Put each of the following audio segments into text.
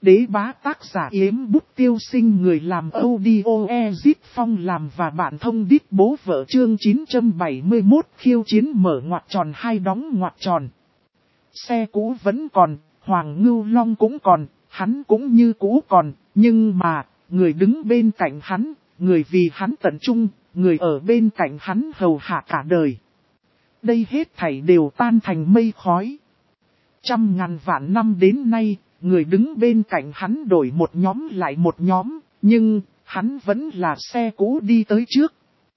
Đế bá tác giả Yếm Bút Tiêu Sinh, người làm audio Ezit Phong làm và bạn thông đít bố vợ. Chương 971 khiêu chiến mở ngoặc tròn hai đóng ngoặc tròn. Xe cũ vẫn còn, Hoàng Ngưu Long cũng còn, hắn cũng như cũ còn, nhưng mà, người đứng bên cạnh hắn, người vì hắn tận trung, người ở bên cạnh hắn hầu hạ cả đời. Đây hết thảy đều tan thành mây khói. Trăm ngàn vạn năm đến nay, người đứng bên cạnh hắn đổi một nhóm lại một nhóm, nhưng hắn vẫn là xe cũ đi tới trước.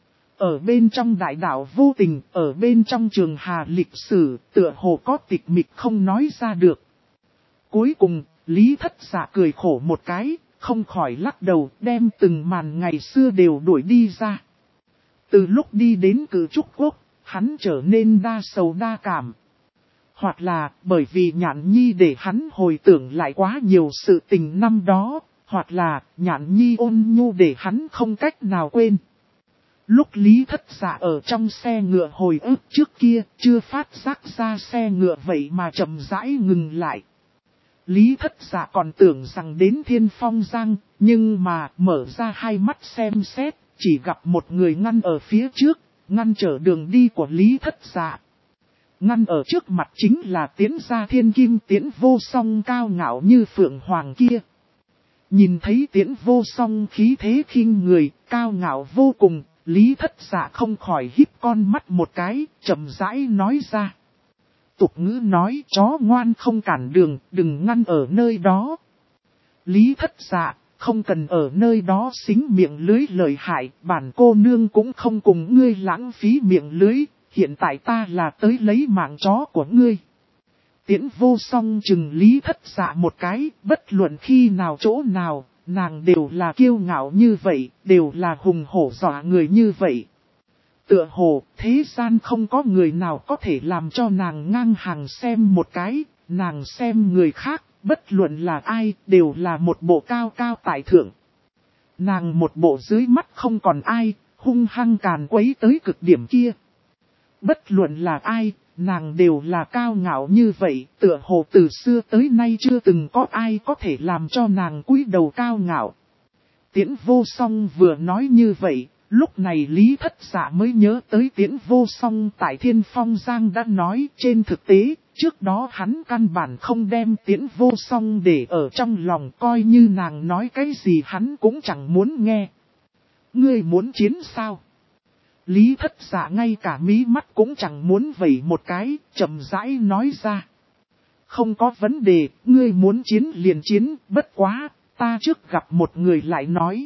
Ở bên trong đại đạo vô tình, ở bên trong trường hà lịch sử, tựa hồ có tịch mịch không nói ra được. Cuối cùng, Lý Thất Dạ cười khổ một cái, không khỏi lắc đầu, đem từng màn ngày xưa đều đuổi đi ra. Từ lúc đi đến Cử Trúc Quốc, hắn trở nên đa sầu đa cảm. Hoặc là bởi vì Nhạn Nhi để hắn hồi tưởng lại quá nhiều sự tình năm đó, hoặc là Nhạn Nhi ôn nhu để hắn không cách nào quên. Lúc Lý Thất Dạ ở trong xe ngựa hồi ức trước kia, chưa phát giác ra xe ngựa vậy mà chậm rãi ngừng lại. Lý Thất Dạ còn tưởng rằng đến Thiên Phong Giang, nhưng mà mở ra hai mắt xem xét, chỉ gặp một người ngăn ở phía trước, ngăn trở đường đi của Lý Thất Dạ. Ngăn ở trước mặt chính là Tiễn gia thiên kim Tiễn Vô Song cao ngạo như phượng hoàng kia. Nhìn thấy Tiễn Vô Song khí thế khinh người, cao ngạo vô cùng, Lý Thất Dạ không khỏi híp con mắt một cái, chậm rãi nói ra. Tục ngữ nói chó ngoan không cản đường, đừng ngăn ở nơi đó. Lý Thất Dạ, không cần ở nơi đó xính miệng lưới lợi hại, bản cô nương cũng không cùng ngươi lãng phí miệng lưới, hiện tại ta là tới lấy mạng chó của ngươi. Tiễn Vô Song chừng Lý Thất Dạ một cái, bất luận khi nào chỗ nào, nàng đều là kiêu ngạo như vậy, đều là hùng hổ dọa người như vậy. Tựa hồ, thế gian không có người nào có thể làm cho nàng ngang hàng xem một cái, nàng xem người khác, bất luận là ai, đều là một bộ cao cao tại thượng. Nàng một bộ dưới mắt không còn ai, hung hăng càn quấy tới cực điểm kia. Bất luận là ai, nàng đều là cao ngạo như vậy, tựa hồ từ xưa tới nay chưa từng có ai có thể làm cho nàng cúi đầu cao ngạo. Tiễn Vô Song vừa nói như vậy, lúc này Lý Thất Dạ mới nhớ tới Tiễn Vô Song tại Thiên Phong Giang đã nói. Trên thực tế, trước đó hắn căn bản không đem Tiễn Vô Song để ở trong lòng, coi như nàng nói cái gì hắn cũng chẳng muốn nghe. Ngươi muốn chiến sao? Lý Thất Dạ ngay cả mí mắt cũng chẳng muốn vẩy một cái, chậm rãi nói ra. Không có vấn đề, ngươi muốn chiến liền chiến, bất quá, ta trước gặp một người lại nói.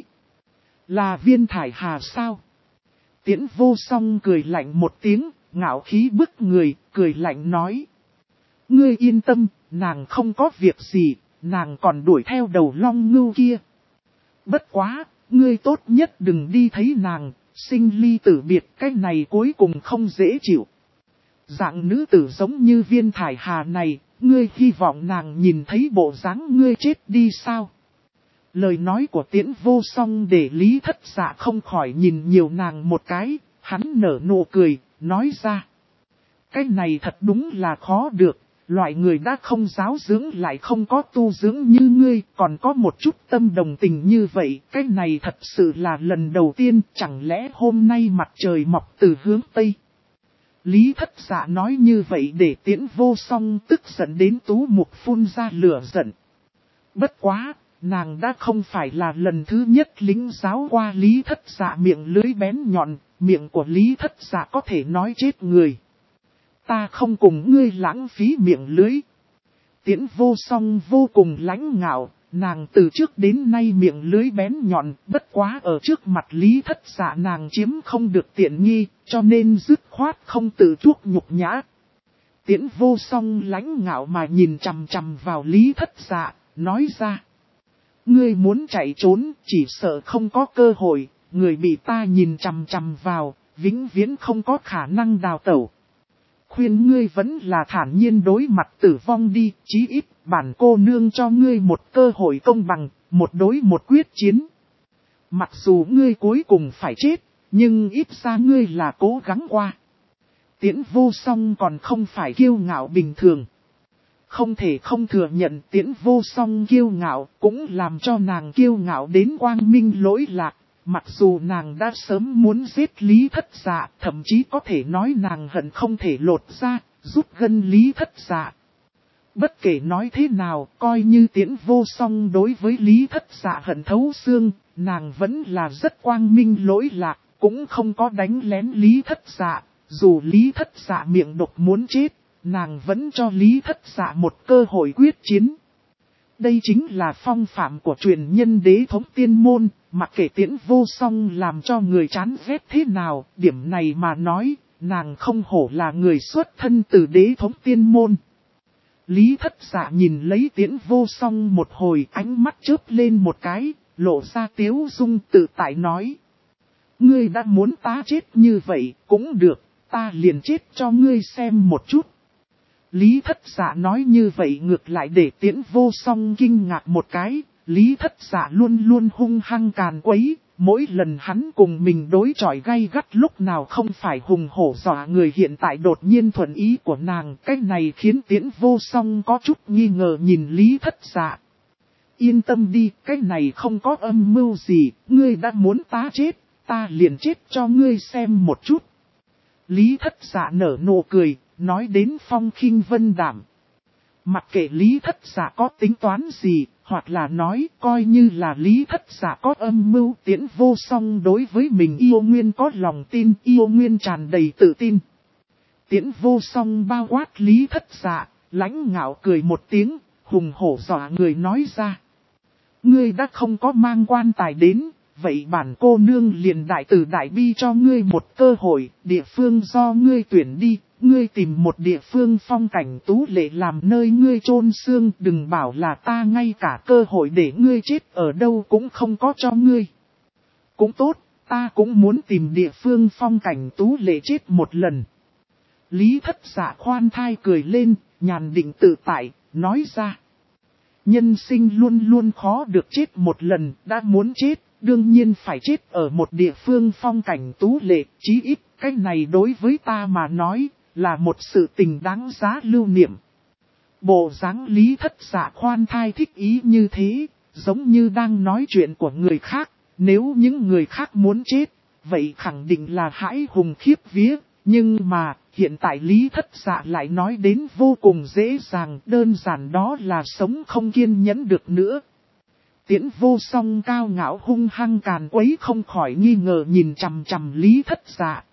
Là Viên Thải Hà sao? Tiễn Vô Song cười lạnh một tiếng, ngạo khí bức người, cười lạnh nói. Ngươi yên tâm, nàng không có việc gì, nàng còn đuổi theo đầu Long Ngưu kia. Bất quá, ngươi tốt nhất đừng đi thấy nàng. Sinh ly tử biệt, cái này cuối cùng không dễ chịu. Dạng nữ tử giống như Viên Thải Hà này, ngươi hy vọng nàng nhìn thấy bộ dáng ngươi chết đi sao? Lời nói của Tiễn Vô Song để Lý Thất Dạ không khỏi nhìn nhiều nàng một cái, hắn nở nụ cười, nói ra. Cái này thật đúng là khó được. Loại người đã không giáo dưỡng lại không có tu dưỡng như ngươi, còn có một chút tâm đồng tình như vậy, cái này thật sự là lần đầu tiên, chẳng lẽ hôm nay mặt trời mọc từ hướng Tây. Lý Thất Dạ nói như vậy để Tiễn Vô Song tức giận đến tú mục phun ra lửa giận. Bất quá, nàng đã không phải là lần thứ nhất lính giáo qua Lý Thất Dạ miệng lưới bén nhọn, miệng của Lý Thất Dạ có thể nói chết người. Ta không cùng ngươi lãng phí miệng lưới. Tiễn Vô Song vô cùng lãnh ngạo, nàng từ trước đến nay miệng lưới bén nhọn, bất quá ở trước mặt Lý Thất Dạ nàng chiếm không được tiện nghi, cho nên dứt khoát không tự chuốc nhục nhã. Tiễn Vô Song lãnh ngạo mà nhìn chằm chằm vào Lý Thất Dạ, nói ra. Ngươi muốn chạy trốn, chỉ sợ không có cơ hội, người bị ta nhìn chằm chằm vào, vĩnh viễn không có khả năng đào tẩu. Khuyên ngươi vẫn là thản nhiên đối mặt tử vong đi, chí ít bản cô nương cho ngươi một cơ hội công bằng, một đối một quyết chiến. Mặc dù ngươi cuối cùng phải chết, nhưng ít ra ngươi là cố gắng qua. Tiễn Vô Song còn không phải kiêu ngạo bình thường. Không thể không thừa nhận Tiễn Vô Song kiêu ngạo, cũng làm cho nàng kiêu ngạo đến quang minh lỗi lạc. Mặc dù nàng đã sớm muốn giết Lý Thất Dạ, thậm chí có thể nói nàng hận không thể lột ra, giúp gân Lý Thất Dạ. Bất kể nói thế nào, coi như Tiễn Vô Song đối với Lý Thất Dạ hận thấu xương, nàng vẫn là rất quang minh lỗi lạc, cũng không có đánh lén Lý Thất Dạ. Dù Lý Thất Dạ miệng độc muốn chết, nàng vẫn cho Lý Thất Dạ một cơ hội quyết chiến. Đây chính là phong phạm của truyền nhân đế thống tiên môn, mặc kệ Tiễn Vô Song làm cho người chán ghét thế nào, điểm này mà nói, nàng không hổ là người xuất thân từ đế thống tiên môn. Lý Thất Dạ nhìn lấy Tiễn Vô Song một hồi, ánh mắt chớp lên một cái, lộ ra tiếu dung tự tại nói. Ngươi đã muốn ta chết như vậy, cũng được, ta liền chết cho ngươi xem một chút. Lý Thất Dạ nói như vậy ngược lại để Tiễn Vô Song kinh ngạc một cái, Lý Thất Dạ luôn luôn hung hăng càn quấy, mỗi lần hắn cùng mình đối chọi gay gắt lúc nào không phải hùng hổ dọa người, hiện tại đột nhiên thuận ý của nàng, cái này khiến Tiễn Vô Song có chút nghi ngờ nhìn Lý Thất Dạ. Yên tâm đi, cái này không có âm mưu gì, ngươi đã muốn ta chết, ta liền chết cho ngươi xem một chút. Lý Thất Dạ nở nụ cười, nói đến phong khinh vân đảm. Mặc kệ Lý Thất Dạ có tính toán gì, hoặc là nói coi như là Lý Thất Dạ có âm mưu, Tiễn Vô Song đối với mình yêu nguyên có lòng tin, yêu nguyên tràn đầy tự tin. Tiễn Vô Song bao quát Lý Thất Dạ, lãnh ngạo cười một tiếng, hùng hổ dọa người nói ra. Ngươi đã không có mang quan tài đến, vậy bản cô nương liền đại từ đại bi cho ngươi một cơ hội, địa phương do ngươi tuyển đi, ngươi tìm một địa phương phong cảnh tú lệ làm nơi ngươi chôn xương, đừng bảo là ta ngay cả cơ hội để ngươi chết ở đâu cũng không có cho ngươi. Cũng tốt, ta cũng muốn tìm địa phương phong cảnh tú lệ chết một lần. Lý Thất Dạ khoan thai cười lên, nhàn định tự tại, nói ra. Nhân sinh luôn luôn khó được chết một lần, đã muốn chết, đương nhiên phải chết ở một địa phương phong cảnh tú lệ, chí ít, cái này đối với ta mà nói, là một sự tình đáng giá lưu niệm. Bộ dáng Lý Thất Dạ khoan thai thích ý như thế, giống như đang nói chuyện của người khác, nếu những người khác muốn chết, vậy khẳng định là hãi hùng khiếp vía, nhưng mà, hiện tại Lý Thất Dạ lại nói đến vô cùng dễ dàng, đơn giản đó là sống không kiên nhẫn được nữa. Tiễn Vô Song cao ngạo hung hăng càn quấy không khỏi nghi ngờ nhìn chằm chằm Lý Thất Dạ.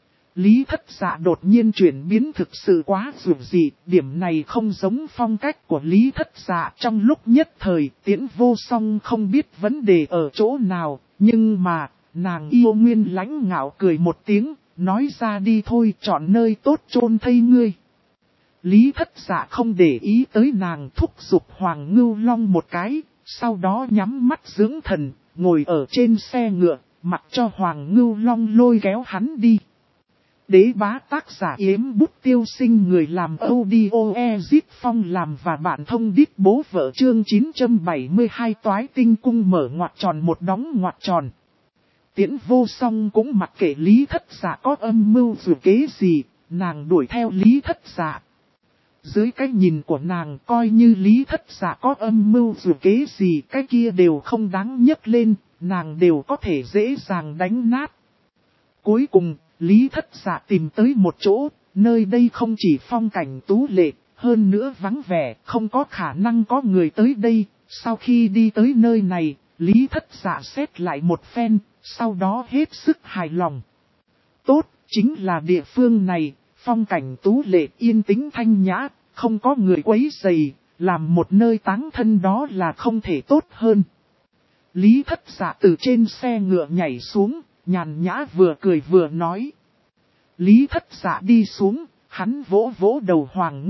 Lý Thất Dạ đột nhiên chuyển biến thực sự quá dữ dị, điểm này không giống phong cách của Lý Thất Dạ. Trong lúc nhất thời, Tiễn Vô Song không biết vấn đề ở chỗ nào, nhưng mà, nàng yêu nguyên lãnh ngạo cười một tiếng, nói ra đi thôi, chọn nơi tốt chôn thây ngươi. Lý Thất Dạ không để ý tới nàng, thúc giục Hoàng Ngưu Long một cái, sau đó nhắm mắt dưỡng thần, ngồi ở trên xe ngựa, mặc cho Hoàng Ngưu Long lôi kéo hắn đi. Đế bá tác giả Yếm Bút Tiêu Sinh, người làm audio Ezit Phong làm và bạn thông đít bố vợ, chương 972 toái tinh cung mở ngoặc tròn một đóng ngoặc tròn. Tiễn Vô Song cũng mặc kệ Lý Thất Dạ có âm mưu dù kế gì, nàng đuổi theo Lý Thất Dạ. Dưới cái nhìn của nàng, coi như Lý Thất Dạ có âm mưu dù kế gì, cái kia đều không đáng nhấc lên, nàng đều có thể dễ dàng đánh nát. Cuối cùng, Lý Thất Dạ tìm tới một chỗ, nơi đây không chỉ phong cảnh tú lệ, hơn nữa vắng vẻ, không có khả năng có người tới đây. Sau khi đi tới nơi này, Lý Thất Dạ xét lại một phen, sau đó hết sức hài lòng. Tốt, chính là địa phương này, phong cảnh tú lệ yên tĩnh thanh nhã, không có người quấy rầy, làm một nơi táng thân đó là không thể tốt hơn. Lý Thất Dạ từ trên xe ngựa nhảy xuống, nhàn nhã vừa cười vừa nói. Lý Thất Dạ đi xuống, hắn vỗ vỗ đầu Hoàng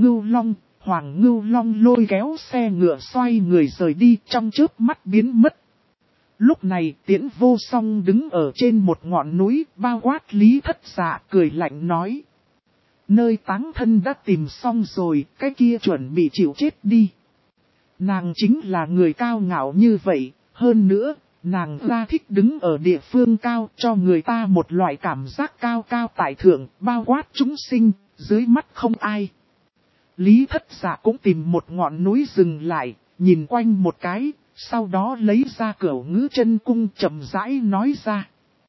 Ngưu Long lôi kéo xe ngựa xoay người rời đi, trong chớp mắt biến mất. Lúc này Tiễn Vô Song đứng ở trên một ngọn núi, bao quát Lý Thất Dạ, cười lạnh nói. Nơi táng thân đã tìm xong rồi, cái kia chuẩn bị chịu chết đi. Nàng chính là người cao ngạo như vậy, hơn nữa, nàng ra thích đứng ở địa phương cao, cho người ta một loại cảm giác cao cao tại thượng, bao quát chúng sinh, dưới mắt không ai. Lý Thất Dạ cũng tìm một ngọn núi dừng lại, nhìn quanh một cái, sau đó lấy ra Cửu Ngữ Chân Cung chậm rãi nói ra.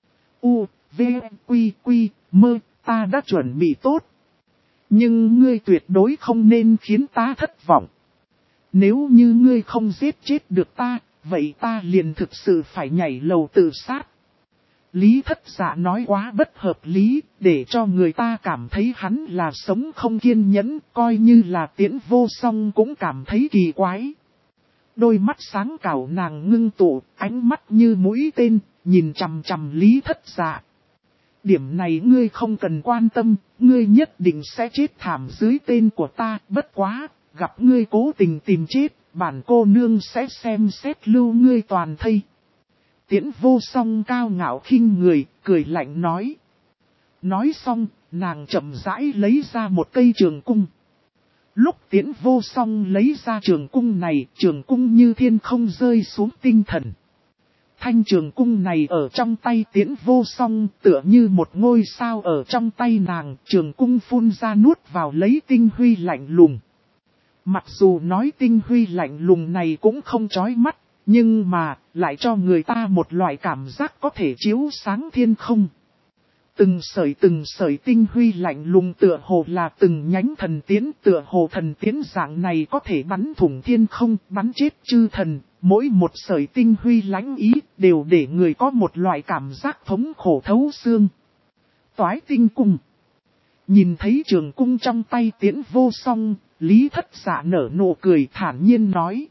U, V, Quy, Quy, Mơ, ta đã chuẩn bị tốt. Nhưng ngươi tuyệt đối không nên khiến ta thất vọng. Nếu như ngươi không giết chết được ta, vậy ta liền thực sự phải nhảy lầu tự sát. Lý Thất Dạ nói quá bất hợp lý, để cho người ta cảm thấy hắn là sống không kiên nhẫn, coi như là Tiễn Vô Song cũng cảm thấy kỳ quái. Đôi mắt sáng cảo nàng ngưng tụ, ánh mắt như mũi tên, nhìn chằm chằm Lý Thất Dạ. Điểm này ngươi không cần quan tâm, ngươi nhất định sẽ chết thảm dưới tên của ta, bất quá, gặp ngươi cố tình tìm chết, bản cô nương sẽ xem xét lưu ngươi toàn thây. Tiễn Vô Song cao ngạo khinh người, cười lạnh nói. Nói xong, nàng chậm rãi lấy ra một cây trường cung. Lúc Tiễn Vô Song lấy ra trường cung này, trường cung như thiên không rơi xuống tinh thần. Thanh trường cung này ở trong tay Tiễn Vô Song tựa như một ngôi sao ở trong tay nàng, trường cung phun ra nuốt vào lấy tinh huy lạnh lùng. Mặc dù nói tinh huy lạnh lùng này cũng không chói mắt, nhưng mà lại cho người ta một loại cảm giác có thể chiếu sáng thiên không. Từng sợi tinh huy lạnh lùng tựa hồ là từng nhánh thần tiễn, tựa hồ thần tiễn dạng này có thể bắn thủng thiên không, bắn chết chư thần. Mỗi một sợi tinh huy lãnh ý đều để người có một loại cảm giác thống khổ thấu xương. Toái tinh cung. Nhìn thấy trường cung trong tay Tiễn Vô Song, Lý Thất Dạ nở nụ cười thản nhiên nói.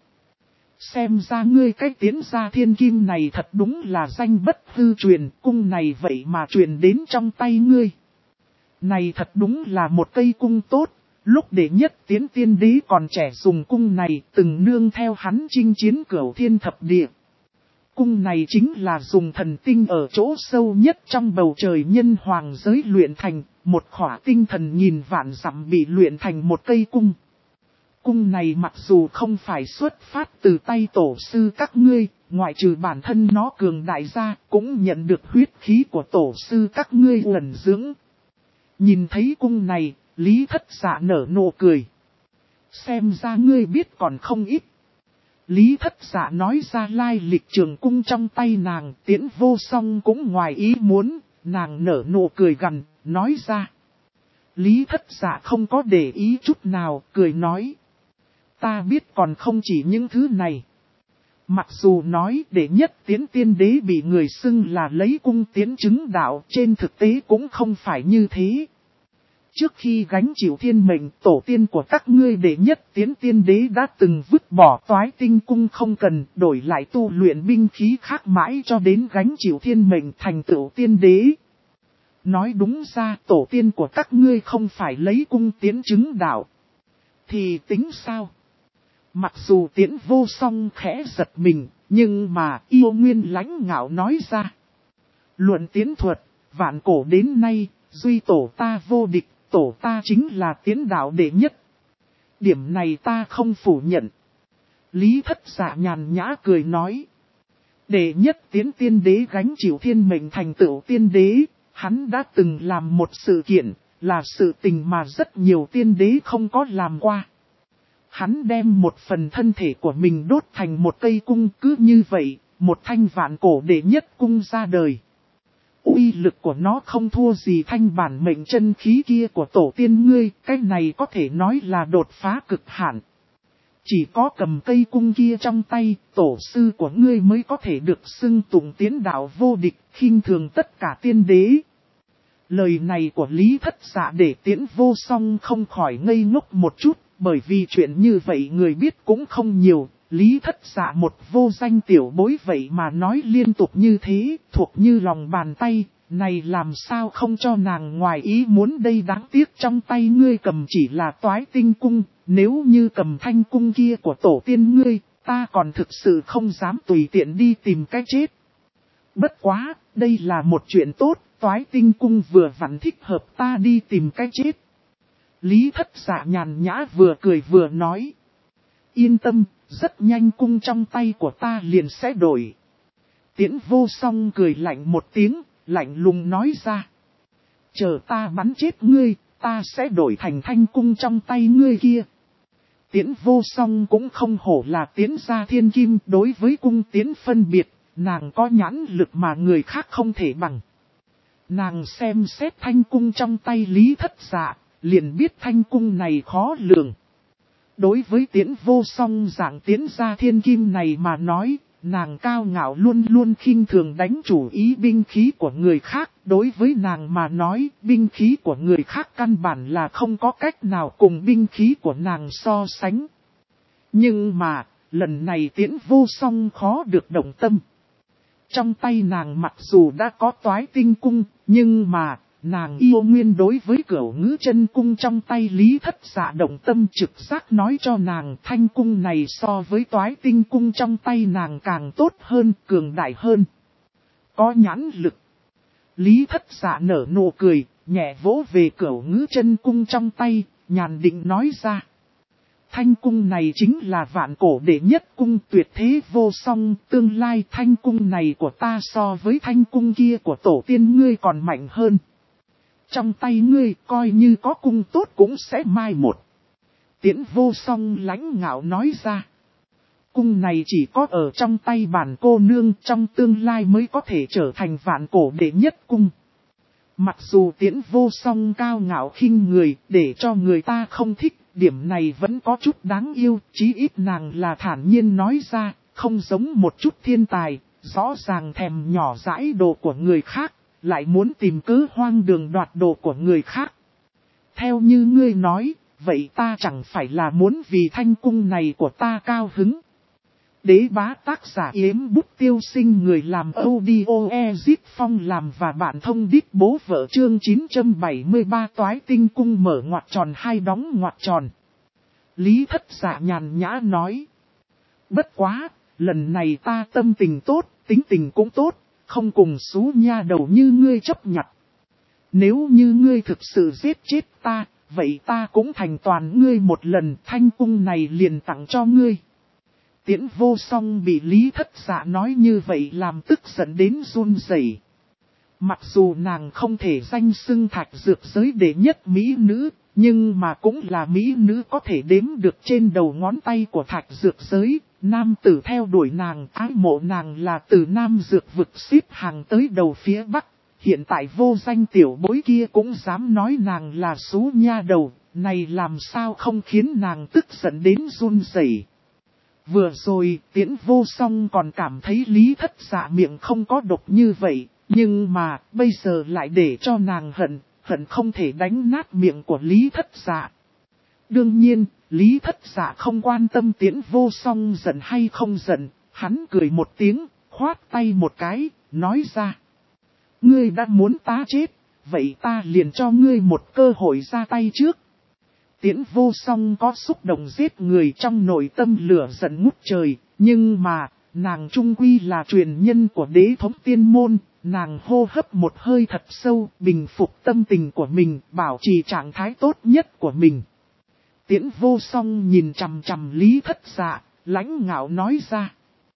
Xem ra ngươi cái Tiễn gia thiên kim này thật đúng là danh bất hư truyền, cung này vậy mà truyền đến trong tay ngươi. Này thật đúng là một cây cung tốt, lúc Đệ Nhất Tiễn tiên đế còn trẻ dùng cung này từng nương theo hắn chinh chiến Cửu Thiên Thập Địa. Cung này chính là dùng thần tinh ở chỗ sâu nhất trong bầu trời nhân hoàng giới luyện thành, một khỏa tinh thần nghìn vạn dặm bị luyện thành một cây cung. Cung này mặc dù không phải xuất phát từ tay tổ sư các ngươi, ngoại trừ bản thân nó cường đại ra, cũng nhận được huyết khí của tổ sư các ngươi ẩn dưỡng. Nhìn thấy cung này, Lý Thất Dạ nở nụ cười. Xem ra ngươi biết còn không ít. Lý Thất Dạ nói ra lai lịch trường cung trong tay nàng, Tiễn Vô Song cũng ngoài ý muốn, nàng nở nụ cười gằn, nói ra. Lý Thất Dạ không có để ý chút nào, cười nói. Ta biết còn không chỉ những thứ này. Mặc dù nói Đệ Nhất Tiễn tiên đế bị người xưng là lấy cung tiến chứng đạo, trên thực tế cũng không phải như thế. Trước khi gánh chịu thiên mệnh, tổ tiên của các ngươi Đệ Nhất Tiễn tiên đế đã từng vứt bỏ toái tinh cung không cần, đổi lại tu luyện binh khí khác mãi cho đến gánh chịu thiên mệnh thành tựu tiên đế. Nói đúng ra tổ tiên của các ngươi không phải lấy cung tiến chứng đạo. Thì tính sao? Mặc dù Tiễn Vô Song khẽ giật mình, nhưng mà Yêu Nguyên lãnh ngạo nói ra. Luận tiến thuật, vạn cổ đến nay, duy tổ ta vô địch, tổ ta chính là tiến đạo đệ nhất. Điểm này ta không phủ nhận. Lý Thất Dạ nhàn nhã cười nói. Đệ Nhất Tiễn tiên đế gánh chịu thiên mệnh thành tựu tiên đế, hắn đã từng làm một sự kiện, là sự tình mà rất nhiều tiên đế không có làm qua. Hắn đem một phần thân thể của mình đốt thành một cây cung, cứ như vậy, một thanh vạn cổ đệ nhất cung ra đời. Uy lực của nó không thua gì thanh bản mệnh chân khí kia của tổ tiên ngươi, cái này có thể nói là đột phá cực hạn. Chỉ có cầm cây cung kia trong tay, tổ sư của ngươi mới có thể được xưng tụng tiến đạo vô địch, khinh thường tất cả tiên đế. Lời này của Lý Thất Dạ để Tiễn Vô Song không khỏi ngây ngốc một chút. Bởi vì chuyện như vậy người biết cũng không nhiều, Lý Thất Dạ một vô danh tiểu bối vậy mà nói liên tục như thế, thuộc như lòng bàn tay, này làm sao không cho nàng ngoài ý muốn đây đáng tiếc trong tay ngươi cầm chỉ là toái tinh cung, nếu như cầm thanh cung kia của tổ tiên ngươi, ta còn thực sự không dám tùy tiện đi tìm cái chết. Bất quá, đây là một chuyện tốt, toái tinh cung vừa vặn thích hợp ta đi tìm cái chết. Lý Thất Dạ nhàn nhã vừa cười vừa nói. Yên tâm, rất nhanh cung trong tay của ta liền sẽ đổi. Tiễn Vô Song cười lạnh một tiếng, lạnh lùng nói ra. Chờ ta bắn chết ngươi, ta sẽ đổi thành thanh cung trong tay ngươi kia. Tiễn Vô Song cũng không hổ là Tiễn gia thiên kim, đối với cung Tiễn phân biệt, nàng có nhãn lực mà người khác không thể bằng. Nàng xem xét thanh cung trong tay Lý Thất Dạ, liền biết thanh cung này khó lường. Đối với Tiễn Vô Song dạng Tiễn gia thiên kim này mà nói, nàng cao ngạo luôn luôn khinh thường đánh chủ ý binh khí của người khác. Đối với nàng mà nói, binh khí của người khác căn bản là không có cách nào cùng binh khí của nàng so sánh. Nhưng mà, lần này Tiễn Vô Song khó được động tâm. Trong tay nàng mặc dù đã có Toái Tinh Cung, nhưng mà, nàng yêu nguyên đối với Cửu Ngữ Chân Cung trong tay Lý Thất Dạ động tâm, trực giác nói cho nàng thanh cung này so với Toái Tinh Cung trong tay nàng càng tốt hơn, cường đại hơn. Có nhãn lực. Lý Thất Dạ nở nụ cười, nhẹ vỗ về Cửu Ngữ Chân Cung trong tay, nhàn định nói ra. Thanh cung này chính là vạn cổ đệ nhất cung, tuyệt thế vô song, tương lai thanh cung này của ta so với thanh cung kia của tổ tiên ngươi còn mạnh hơn. Trong tay ngươi coi như có cung tốt cũng sẽ mai một. Tiễn Vô Song lãnh ngạo nói ra. Cung này chỉ có ở trong tay bản cô nương, trong tương lai mới có thể trở thành vạn cổ đệ nhất cung. Mặc dù Tiễn Vô Song cao ngạo khinh người, để cho người ta không thích, điểm này vẫn có chút đáng yêu, chí ít nàng là thản nhiên nói ra, không giống một chút thiên tài, rõ ràng thèm nhỏ dãi đồ của người khác, lại muốn tìm cớ hoang đường đoạt đồ của người khác. Theo như ngươi nói, vậy ta chẳng phải là muốn vì thanh cung này của ta cao hứng. Đế bá tác giả Yếm Bút Tiêu Sinh, người làm audio Ezit Phong làm và bản thông đít bố vợ chương 973 Toái Tinh Cung mở ngoặc tròn hai đóng ngoặc tròn. Lý Thất Dạ nhàn nhã nói. Bất quá, lần này ta tâm tình tốt, tính tình cũng tốt, không cùng xú nha đầu như ngươi chấp nhặt. Nếu như ngươi thực sự giết chết ta, vậy ta cũng thành toàn ngươi một lần, thanh cung này liền tặng cho ngươi. Tiễn Vô Song bị Lý Thất Dạ nói như vậy làm tức giận đến run rẩy. Mặc dù nàng không thể danh xưng Thạch Dược giới đệ nhất mỹ nữ, nhưng mà cũng là mỹ nữ có thể đếm được trên đầu ngón tay của Thạch Dược giới. Nam tử theo đuổi nàng, ái mộ nàng là từ Nam Dược vực xếp hàng tới đầu phía Bắc. Hiện tại vô danh tiểu bối kia cũng dám nói nàng là xú nha đầu, này làm sao không khiến nàng tức giận đến run rẩy. Vừa rồi, Tiễn Vô Song còn cảm thấy Lý Thất Dạ miệng không có độc như vậy, nhưng mà, bây giờ lại để cho nàng hận không thể đánh nát miệng của Lý Thất Dạ. Đương nhiên, Lý Thất Dạ không quan tâm Tiễn Vô Song giận hay không giận, hắn cười một tiếng, khoát tay một cái, nói ra. Ngươi đã muốn ta chết, vậy ta liền cho ngươi một cơ hội ra tay trước. Tiễn Vô Song có xúc động giết người trong nội tâm lửa giận ngút trời, nhưng mà, nàng trung quy là truyền nhân của đế thống tiên môn, nàng hô hấp một hơi thật sâu, bình phục tâm tình của mình, bảo trì trạng thái tốt nhất của mình. Tiễn Vô Song nhìn chằm chằm Lý Thất Dạ, lãnh ngạo nói ra.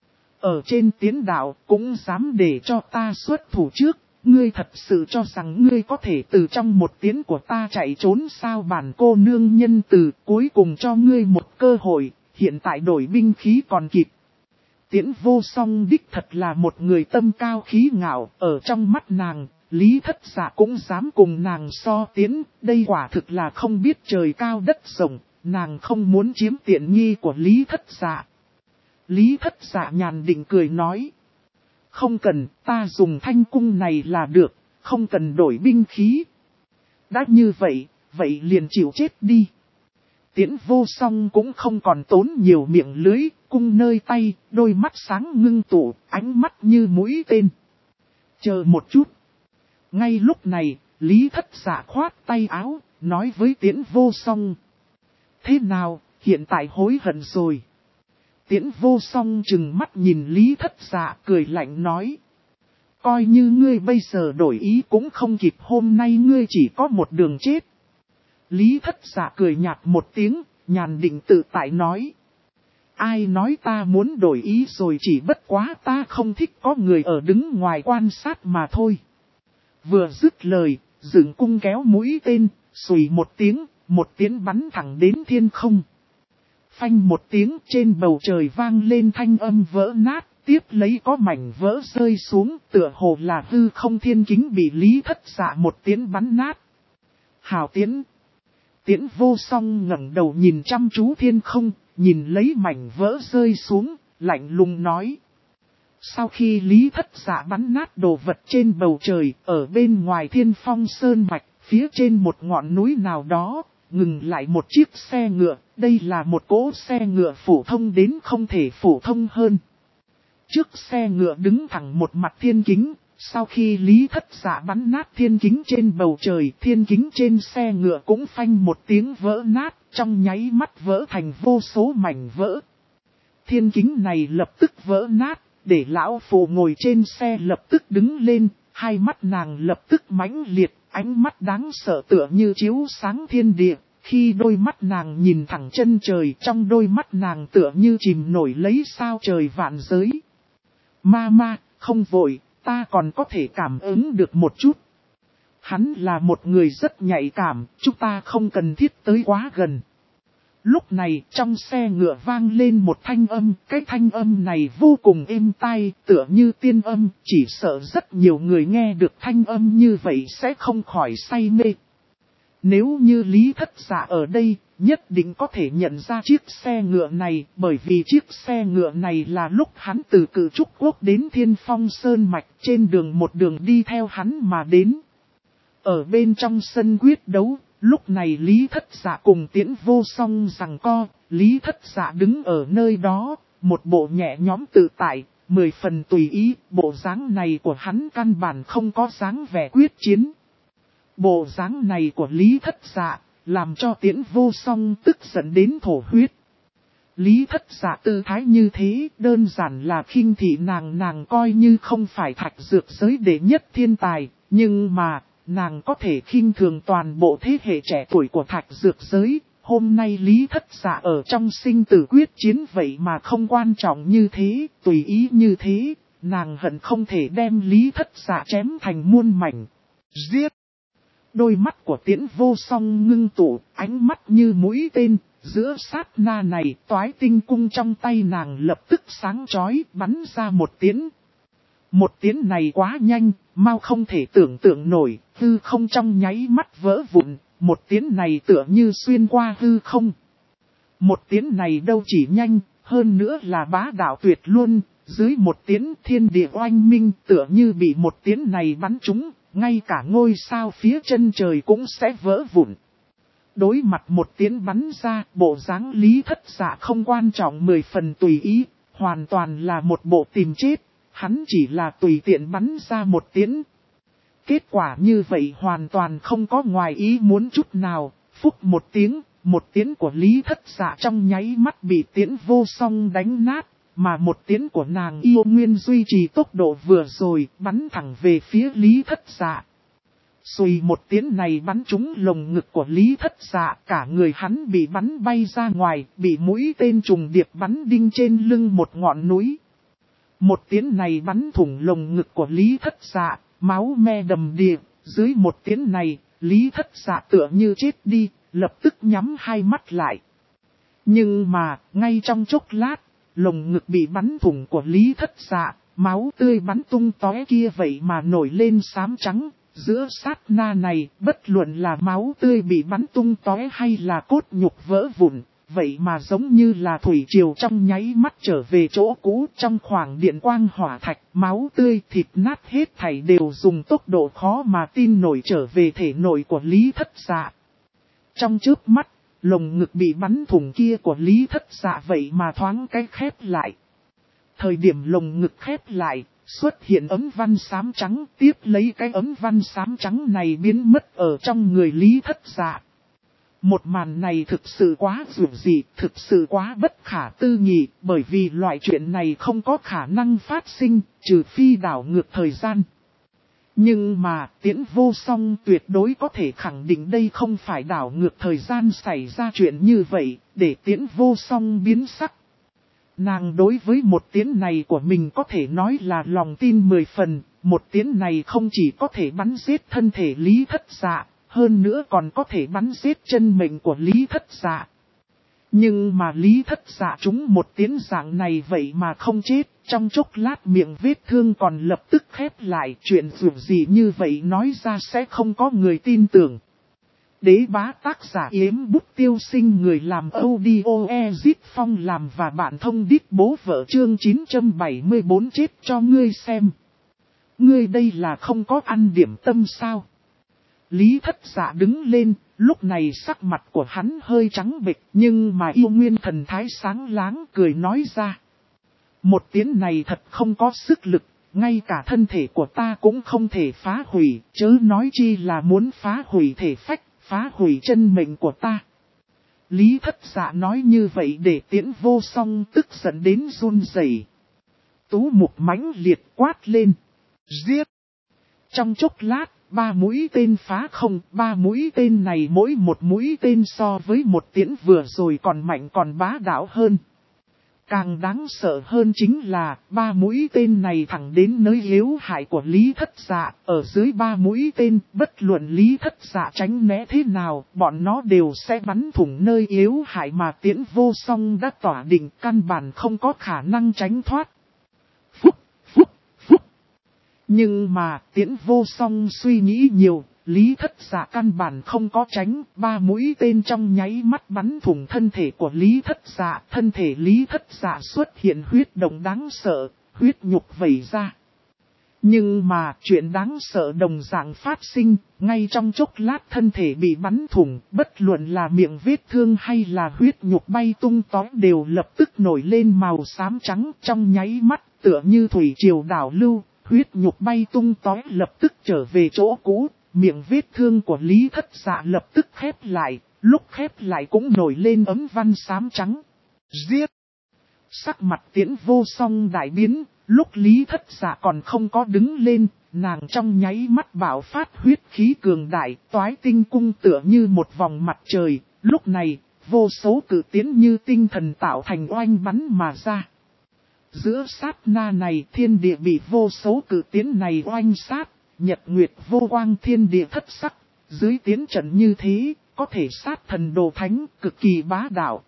Ở trên tiến đạo cũng dám để cho ta xuất thủ trước. Ngươi thật sự cho rằng ngươi có thể từ trong một tiếng của ta chạy trốn sao? Bản cô nương nhân từ cuối cùng cho ngươi một cơ hội, hiện tại đổi binh khí còn kịp. Tiễn Vô Song đích thật là một người tâm cao khí ngạo, ở trong mắt nàng, Lý Thất Dạ cũng dám cùng nàng so tiến, đây quả thực là không biết trời cao đất rộng, nàng không muốn chiếm tiện nghi của Lý Thất Dạ. Lý Thất Dạ nhàn định cười nói. Không cần, ta dùng thanh cung này là được, không cần đổi binh khí. Đã như vậy, vậy liền chịu chết đi. Tiễn Vô Song cũng không còn tốn nhiều miệng lưới, cung nơi tay, đôi mắt sáng ngưng tụ, ánh mắt như mũi tên. Chờ một chút. Ngay lúc này, Lý Thất Dạ khoát tay áo, nói với Tiễn Vô Song. Thế nào, hiện tại hối hận rồi. Tiễn Vô Song chừng mắt nhìn Lý Thất Dạ cười lạnh nói. Coi như ngươi bây giờ đổi ý cũng không kịp, hôm nay ngươi chỉ có một đường chết. Lý Thất Dạ cười nhạt một tiếng, nhàn định tự tại nói. Ai nói ta muốn đổi ý rồi, chỉ bất quá ta không thích có người ở đứng ngoài quan sát mà thôi. Vừa dứt lời, dựng cung kéo mũi tên, xùy một tiếng, một tiếng bắn thẳng đến thiên không. Phanh một tiếng, trên bầu trời vang lên thanh âm vỡ nát, tiếp lấy có mảnh vỡ rơi xuống, tựa hồ là hư không thiên kính bị Lý Thất Dạ một tiếng bắn nát. Hào Tiễn! Tiễn Vô Song ngẩng đầu nhìn chăm chú thiên không, nhìn lấy mảnh vỡ rơi xuống, lạnh lùng nói. Sau khi Lý Thất Dạ bắn nát đồ vật trên bầu trời, ở bên ngoài Thiên Phong Sơn Mạch, phía trên một ngọn núi nào đó, ngừng lại một chiếc xe ngựa. Đây là một cỗ xe ngựa phổ thông đến không thể phổ thông hơn. Trước xe ngựa đứng thẳng một mặt thiên kính. Sau khi Lý Thất Dạ bắn nát thiên kính trên bầu trời, thiên kính trên xe ngựa cũng phanh một tiếng vỡ nát, trong nháy mắt vỡ thành vô số mảnh vỡ. Thiên kính này lập tức vỡ nát, để lão phụ ngồi trên xe lập tức đứng lên, hai mắt nàng lập tức mãnh liệt, ánh mắt đáng sợ tựa như chiếu sáng thiên địa. Khi đôi mắt nàng nhìn thẳng chân trời, trong đôi mắt nàng tựa như chìm nổi lấy sao trời vạn giới. Ma, không vội, ta còn có thể cảm ứng được một chút. Hắn là một người rất nhạy cảm, chúng ta không cần thiết tới quá gần. Lúc này trong xe ngựa vang lên một thanh âm, cái thanh âm này vô cùng êm tai, tựa như tiên âm, chỉ sợ rất nhiều người nghe được thanh âm như vậy sẽ không khỏi say mê. Nếu như Lý Thất Dạ ở đây, nhất định có thể nhận ra chiếc xe ngựa này, bởi vì chiếc xe ngựa này là lúc hắn từ Cự Trúc Quốc đến Thiên Phong Sơn Mạch, trên đường một đường đi theo hắn mà đến. Ở bên trong sân quyết đấu, lúc này Lý Thất Dạ cùng Tiễn Vô Song giằng co, Lý Thất Dạ đứng ở nơi đó, một bộ nhẹ nhõm tự tại, 10 phần tùy ý, bộ dáng này của hắn căn bản không có dáng vẻ quyết chiến. Bộ dáng này của Lý Thất Dạ, làm cho Tiễn Vô Song tức giận đến thổ huyết. Lý Thất Dạ tư thái như thế, đơn giản là khinh thị nàng coi như không phải Thạch Dược giới đệ nhất thiên tài, nhưng mà, nàng có thể khinh thường toàn bộ thế hệ trẻ tuổi của Thạch Dược giới. Hôm nay Lý Thất Dạ ở trong sinh tử quyết chiến vậy mà không quan trọng như thế, tùy ý như thế, nàng hận không thể đem Lý Thất Dạ chém thành muôn mảnh. Giết! Đôi mắt của Tiễn Vô Song ngưng tụ, ánh mắt như mũi tên, giữa sát na này toái tinh cung trong tay nàng lập tức sáng chói bắn ra một tiễn. Một tiễn này quá nhanh, mau không thể tưởng tượng nổi, hư không trong nháy mắt vỡ vụn, một tiễn này tựa như xuyên qua hư không. Một tiễn này đâu chỉ nhanh, hơn nữa là bá đạo tuyệt luôn, dưới một tiễn thiên địa oanh minh tựa như bị một tiễn này bắn trúng. Ngay cả ngôi sao phía chân trời cũng sẽ vỡ vụn. Đối mặt một tiễn bắn ra, bộ dáng Lý Thất Dạ không quan trọng 10 phần tùy ý, hoàn toàn là một bộ tìm chết, hắn chỉ là tùy tiện bắn ra một tiễn. Kết quả như vậy hoàn toàn không có ngoài ý muốn chút nào, phúc một tiễn của Lý Thất Dạ trong nháy mắt bị Tiễn Vô Song đánh nát. Mà một tiễn của nàng yêu nguyên duy trì tốc độ vừa rồi, bắn thẳng về phía Lý Thất Dạ. Xùy một tiễn này bắn trúng lồng ngực của Lý Thất Dạ, cả người hắn bị bắn bay ra ngoài, bị mũi tên trùng điệp bắn đinh trên lưng một ngọn núi. Một tiễn này bắn thủng lồng ngực của Lý Thất Dạ, máu me đầm đìa, dưới một tiễn này, Lý Thất Dạ tựa như chết đi, lập tức nhắm hai mắt lại. Nhưng mà, ngay trong chốc lát, lồng ngực bị bắn thủng của Lý Thất Dạ, máu tươi bắn tung tóe kia vậy mà nổi lên xám trắng. Giữa sát na này, bất luận là máu tươi bị bắn tung tóe hay là cốt nhục vỡ vụn, vậy mà giống như là thủy triều trong nháy mắt trở về chỗ cũ. Trong khoảng điện quang hỏa thạch, máu tươi thịt nát hết thảy đều dùng tốc độ khó mà tin nổi trở về thể nội của Lý Thất Dạ. Trong chớp mắt, lồng ngực bị bắn thủng kia của Lý Thất Dạ vậy mà thoáng cái khép lại. Thời điểm lồng ngực khép lại, xuất hiện ấm văn xám trắng, tiếp lấy cái ấm văn xám trắng này biến mất ở trong người Lý Thất Dạ. Một màn này thực sự quá dường dị, thực sự quá bất khả tư nghị, bởi vì loại chuyện này không có khả năng phát sinh, trừ phi đảo ngược thời gian. Nhưng mà, Tiễn Vô Song tuyệt đối có thể khẳng định đây không phải đảo ngược thời gian xảy ra chuyện như vậy, để Tiễn Vô Song biến sắc. Nàng đối với một tiễn này của mình có thể nói là lòng tin 10 phần, một tiễn này không chỉ có thể bắn giết thân thể Lý Thất Dạ, hơn nữa còn có thể bắn giết chân mệnh của Lý Thất Dạ. Nhưng mà Lý Thất Dạ trúng một tiến dạng này vậy mà không chết, trong chốc lát miệng vết thương còn lập tức khép lại, chuyện dù gì như vậy nói ra sẽ không có người tin tưởng. Đế bá tác giả Yếm Bút Tiêu Sinh, người làm audio Ezit Phong làm và bạn thông đít bố vợ, chương 974 chết cho ngươi xem. Ngươi đây là không có ăn điểm tâm sao? Lý Thất Dạ đứng lên, lúc này sắc mặt của hắn hơi trắng bệch, nhưng mà yêu nguyên thần thái sáng láng cười nói ra. Một tiếng này thật không có sức lực, ngay cả thân thể của ta cũng không thể phá hủy, chớ nói chi là muốn phá hủy thể phách, phá hủy chân mệnh của ta. Lý Thất Dạ nói như vậy để Tiễn Vô Song tức giận đến run rẩy. Tú mục mãnh liệt quát lên. Giết! Trong chốc lát, 3 mũi tên phá không, 3 mũi tên này mỗi một mũi tên so với một tiễn vừa rồi còn mạnh còn bá đạo hơn. Càng đáng sợ hơn chính là 3 mũi tên này thẳng đến nơi yếu hại của Lý Thất Dạ. Ở dưới 3 mũi tên, bất luận Lý Thất Dạ tránh né thế nào, bọn nó đều sẽ bắn thủng nơi yếu hại mà Tiễn Vô Song đã tỏa định, căn bản không có khả năng tránh thoát. Phúc, phúc, phúc. Nhưng mà Tiễn Vô Song suy nghĩ nhiều, Lý Thất Dạ căn bản không có tránh, 3 mũi tên trong nháy mắt bắn thủng thân thể của Lý Thất Dạ. Thân thể Lý Thất Dạ xuất hiện huyết động đáng sợ, huyết nhục vẩy ra. Nhưng mà chuyện đáng sợ đồng dạng phát sinh, ngay trong chốc lát thân thể bị bắn thủng, bất luận là miệng vết thương hay là huyết nhục bay tung tóe đều lập tức nổi lên màu xám trắng trong nháy mắt, tựa như thủy triều đảo lưu, huyết nhục bay tung tóe lập tức trở về chỗ cũ. Miệng vết thương của Lý Thất Dạ lập tức khép lại, lúc khép lại cũng nổi lên ấm văn xám trắng. Giết! Sắc mặt Tiễn Vô Song đại biến, lúc Lý Thất Dạ còn không có đứng lên, nàng trong nháy mắt bạo phát huyết khí cường đại, toái tinh cung tựa như một vòng mặt trời, lúc này, vô số cự tiễn như tinh thần tạo thành oanh bắn mà ra. Giữa sát na này thiên địa bị vô số cự tiễn này oanh sát. Nhật nguyệt vô quang thiên địa thất sắc, dưới tiến trận như thế, có thể sát thần đồ thánh, cực kỳ bá đạo.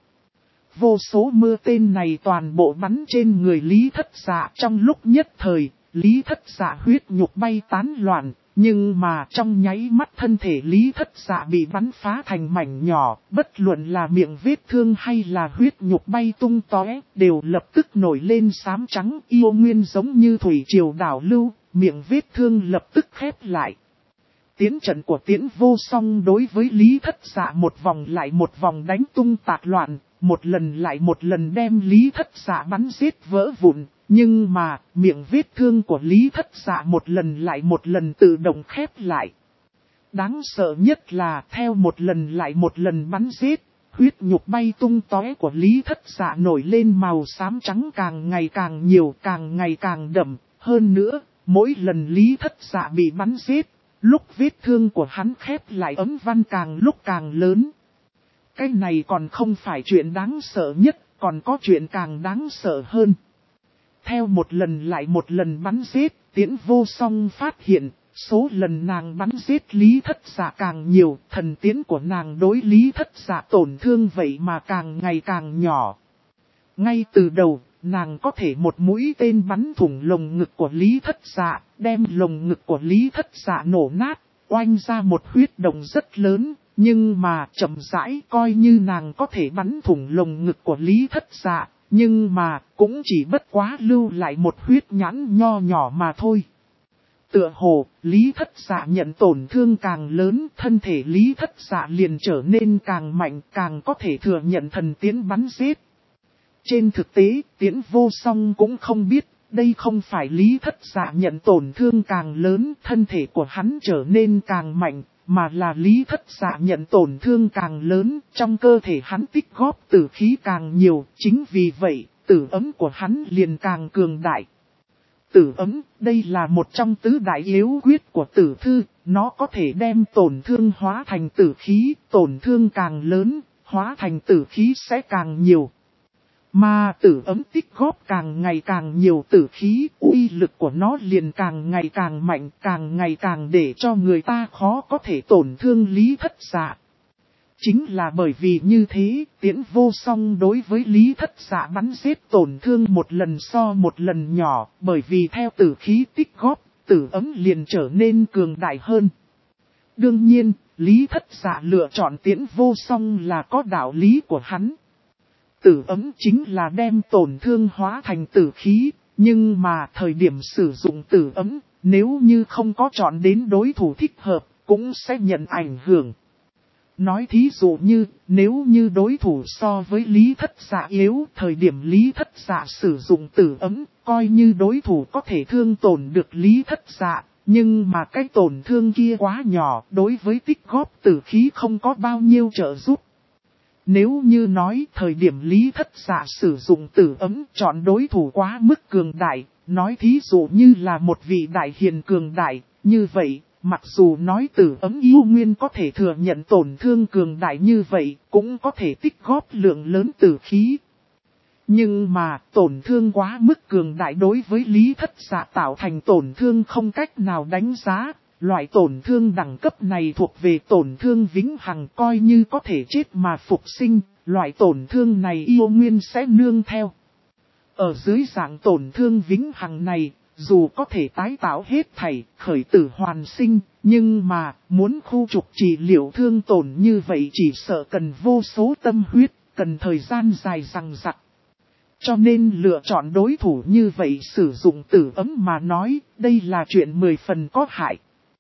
Vô số mưa tên này toàn bộ bắn trên người Lý Thất Dạ, trong lúc nhất thời, Lý Thất Dạ huyết nhục bay tán loạn, nhưng mà trong nháy mắt thân thể Lý Thất Dạ bị bắn phá thành mảnh nhỏ, bất luận là miệng vết thương hay là huyết nhục bay tung tóe, đều lập tức nổi lên xám trắng, yêu nguyên giống như thủy triều đảo lưu. Miệng vết thương lập tức khép lại. Tiến trận của Tiễn Vô Song đối với Lý Thất Dạ một vòng lại một vòng đánh tung tạc loạn, một lần lại một lần đem Lý Thất Dạ bắn giết vỡ vụn, nhưng mà miệng vết thương của Lý Thất Dạ một lần lại một lần tự động khép lại. Đáng sợ nhất là theo một lần lại một lần bắn giết, huyết nhục bay tung tóe của Lý Thất Dạ nổi lên màu xám trắng càng ngày càng nhiều, càng ngày càng đậm, hơn nữa. Mỗi lần Lý Thất Dạ bị bắn giết, lúc vết thương của hắn khép lại ấm văn càng lúc càng lớn. Cái này còn không phải chuyện đáng sợ nhất, còn có chuyện càng đáng sợ hơn. Theo một lần lại một lần bắn giết, Tiễn Vô Song phát hiện, số lần nàng bắn giết Lý Thất Dạ càng nhiều, thần tiễn của nàng đối Lý Thất Dạ tổn thương vậy mà càng ngày càng nhỏ. Ngay từ đầu, nàng có thể một mũi tên bắn thủng lồng ngực của Lý Thất Dạ, đem lồng ngực của Lý Thất Dạ nổ nát, oanh ra một huyết động rất lớn, nhưng mà chậm rãi coi như nàng có thể bắn thủng lồng ngực của Lý Thất Dạ, nhưng mà cũng chỉ bất quá lưu lại một huyết nhãn nho nhỏ mà thôi. Tựa hồ, Lý Thất Dạ nhận tổn thương càng lớn, thân thể Lý Thất Dạ liền trở nên càng mạnh, càng có thể thừa nhận thần tiễn bắn giết. Trên thực tế, Tiễn Vô Song cũng không biết, đây không phải Lý Thất Dạ nhận tổn thương càng lớn, thân thể của hắn trở nên càng mạnh, mà là Lý Thất Dạ nhận tổn thương càng lớn, trong cơ thể hắn tích góp tử khí càng nhiều, chính vì vậy, tử ấm của hắn liền càng cường đại. Tử ấm, đây là một trong tứ đại yếu quyết của tử thư, nó có thể đem tổn thương hóa thành tử khí, tổn thương càng lớn, hóa thành tử khí sẽ càng nhiều. Mà tử ấm tích góp càng ngày càng nhiều tử khí, uy lực của nó liền càng ngày càng mạnh, càng ngày càng để cho người ta khó có thể tổn thương Lý Thất Dạ. Chính là bởi vì như thế, Tiễn Vô Song đối với Lý Thất Dạ bắn giết tổn thương một lần so một lần nhỏ, bởi vì theo tử khí tích góp, tử ấm liền trở nên cường đại hơn. Đương nhiên, Lý Thất Dạ lựa chọn Tiễn Vô Song là có đạo lý của hắn. Tử ấm chính là đem tổn thương hóa thành tử khí, nhưng mà thời điểm sử dụng tử ấm, nếu như không có chọn đến đối thủ thích hợp, cũng sẽ nhận ảnh hưởng. Nói thí dụ như, nếu như đối thủ so với Lý Thất Dạ yếu, thời điểm Lý Thất Dạ sử dụng tử ấm, coi như đối thủ có thể thương tổn được Lý Thất Dạ, nhưng mà cái tổn thương kia quá nhỏ, đối với tích góp tử khí không có bao nhiêu trợ giúp. Nếu như nói thời điểm Lý Thất Dạ sử dụng tử ấm chọn đối thủ quá mức cường đại, nói thí dụ như là một vị đại hiền cường đại, như vậy, mặc dù nói tử ấm yêu nguyên có thể thừa nhận tổn thương cường đại như vậy, cũng có thể tích góp lượng lớn tử khí. Nhưng mà tổn thương quá mức cường đại đối với Lý Thất Dạ tạo thành tổn thương không cách nào đánh giá. Loại tổn thương đẳng cấp này thuộc về tổn thương vĩnh hằng, coi như có thể chết mà phục sinh, loại tổn thương này yêu nguyên sẽ nương theo. Ở dưới dạng tổn thương vĩnh hằng này, dù có thể tái tạo hết thảy, khởi tử hoàn sinh, nhưng mà muốn khu trục trị liệu thương tổn như vậy chỉ sợ cần vô số tâm huyết, cần thời gian dài dằng dặc. Cho nên lựa chọn đối thủ như vậy sử dụng tử ấm mà nói, đây là chuyện 10 phần có hại.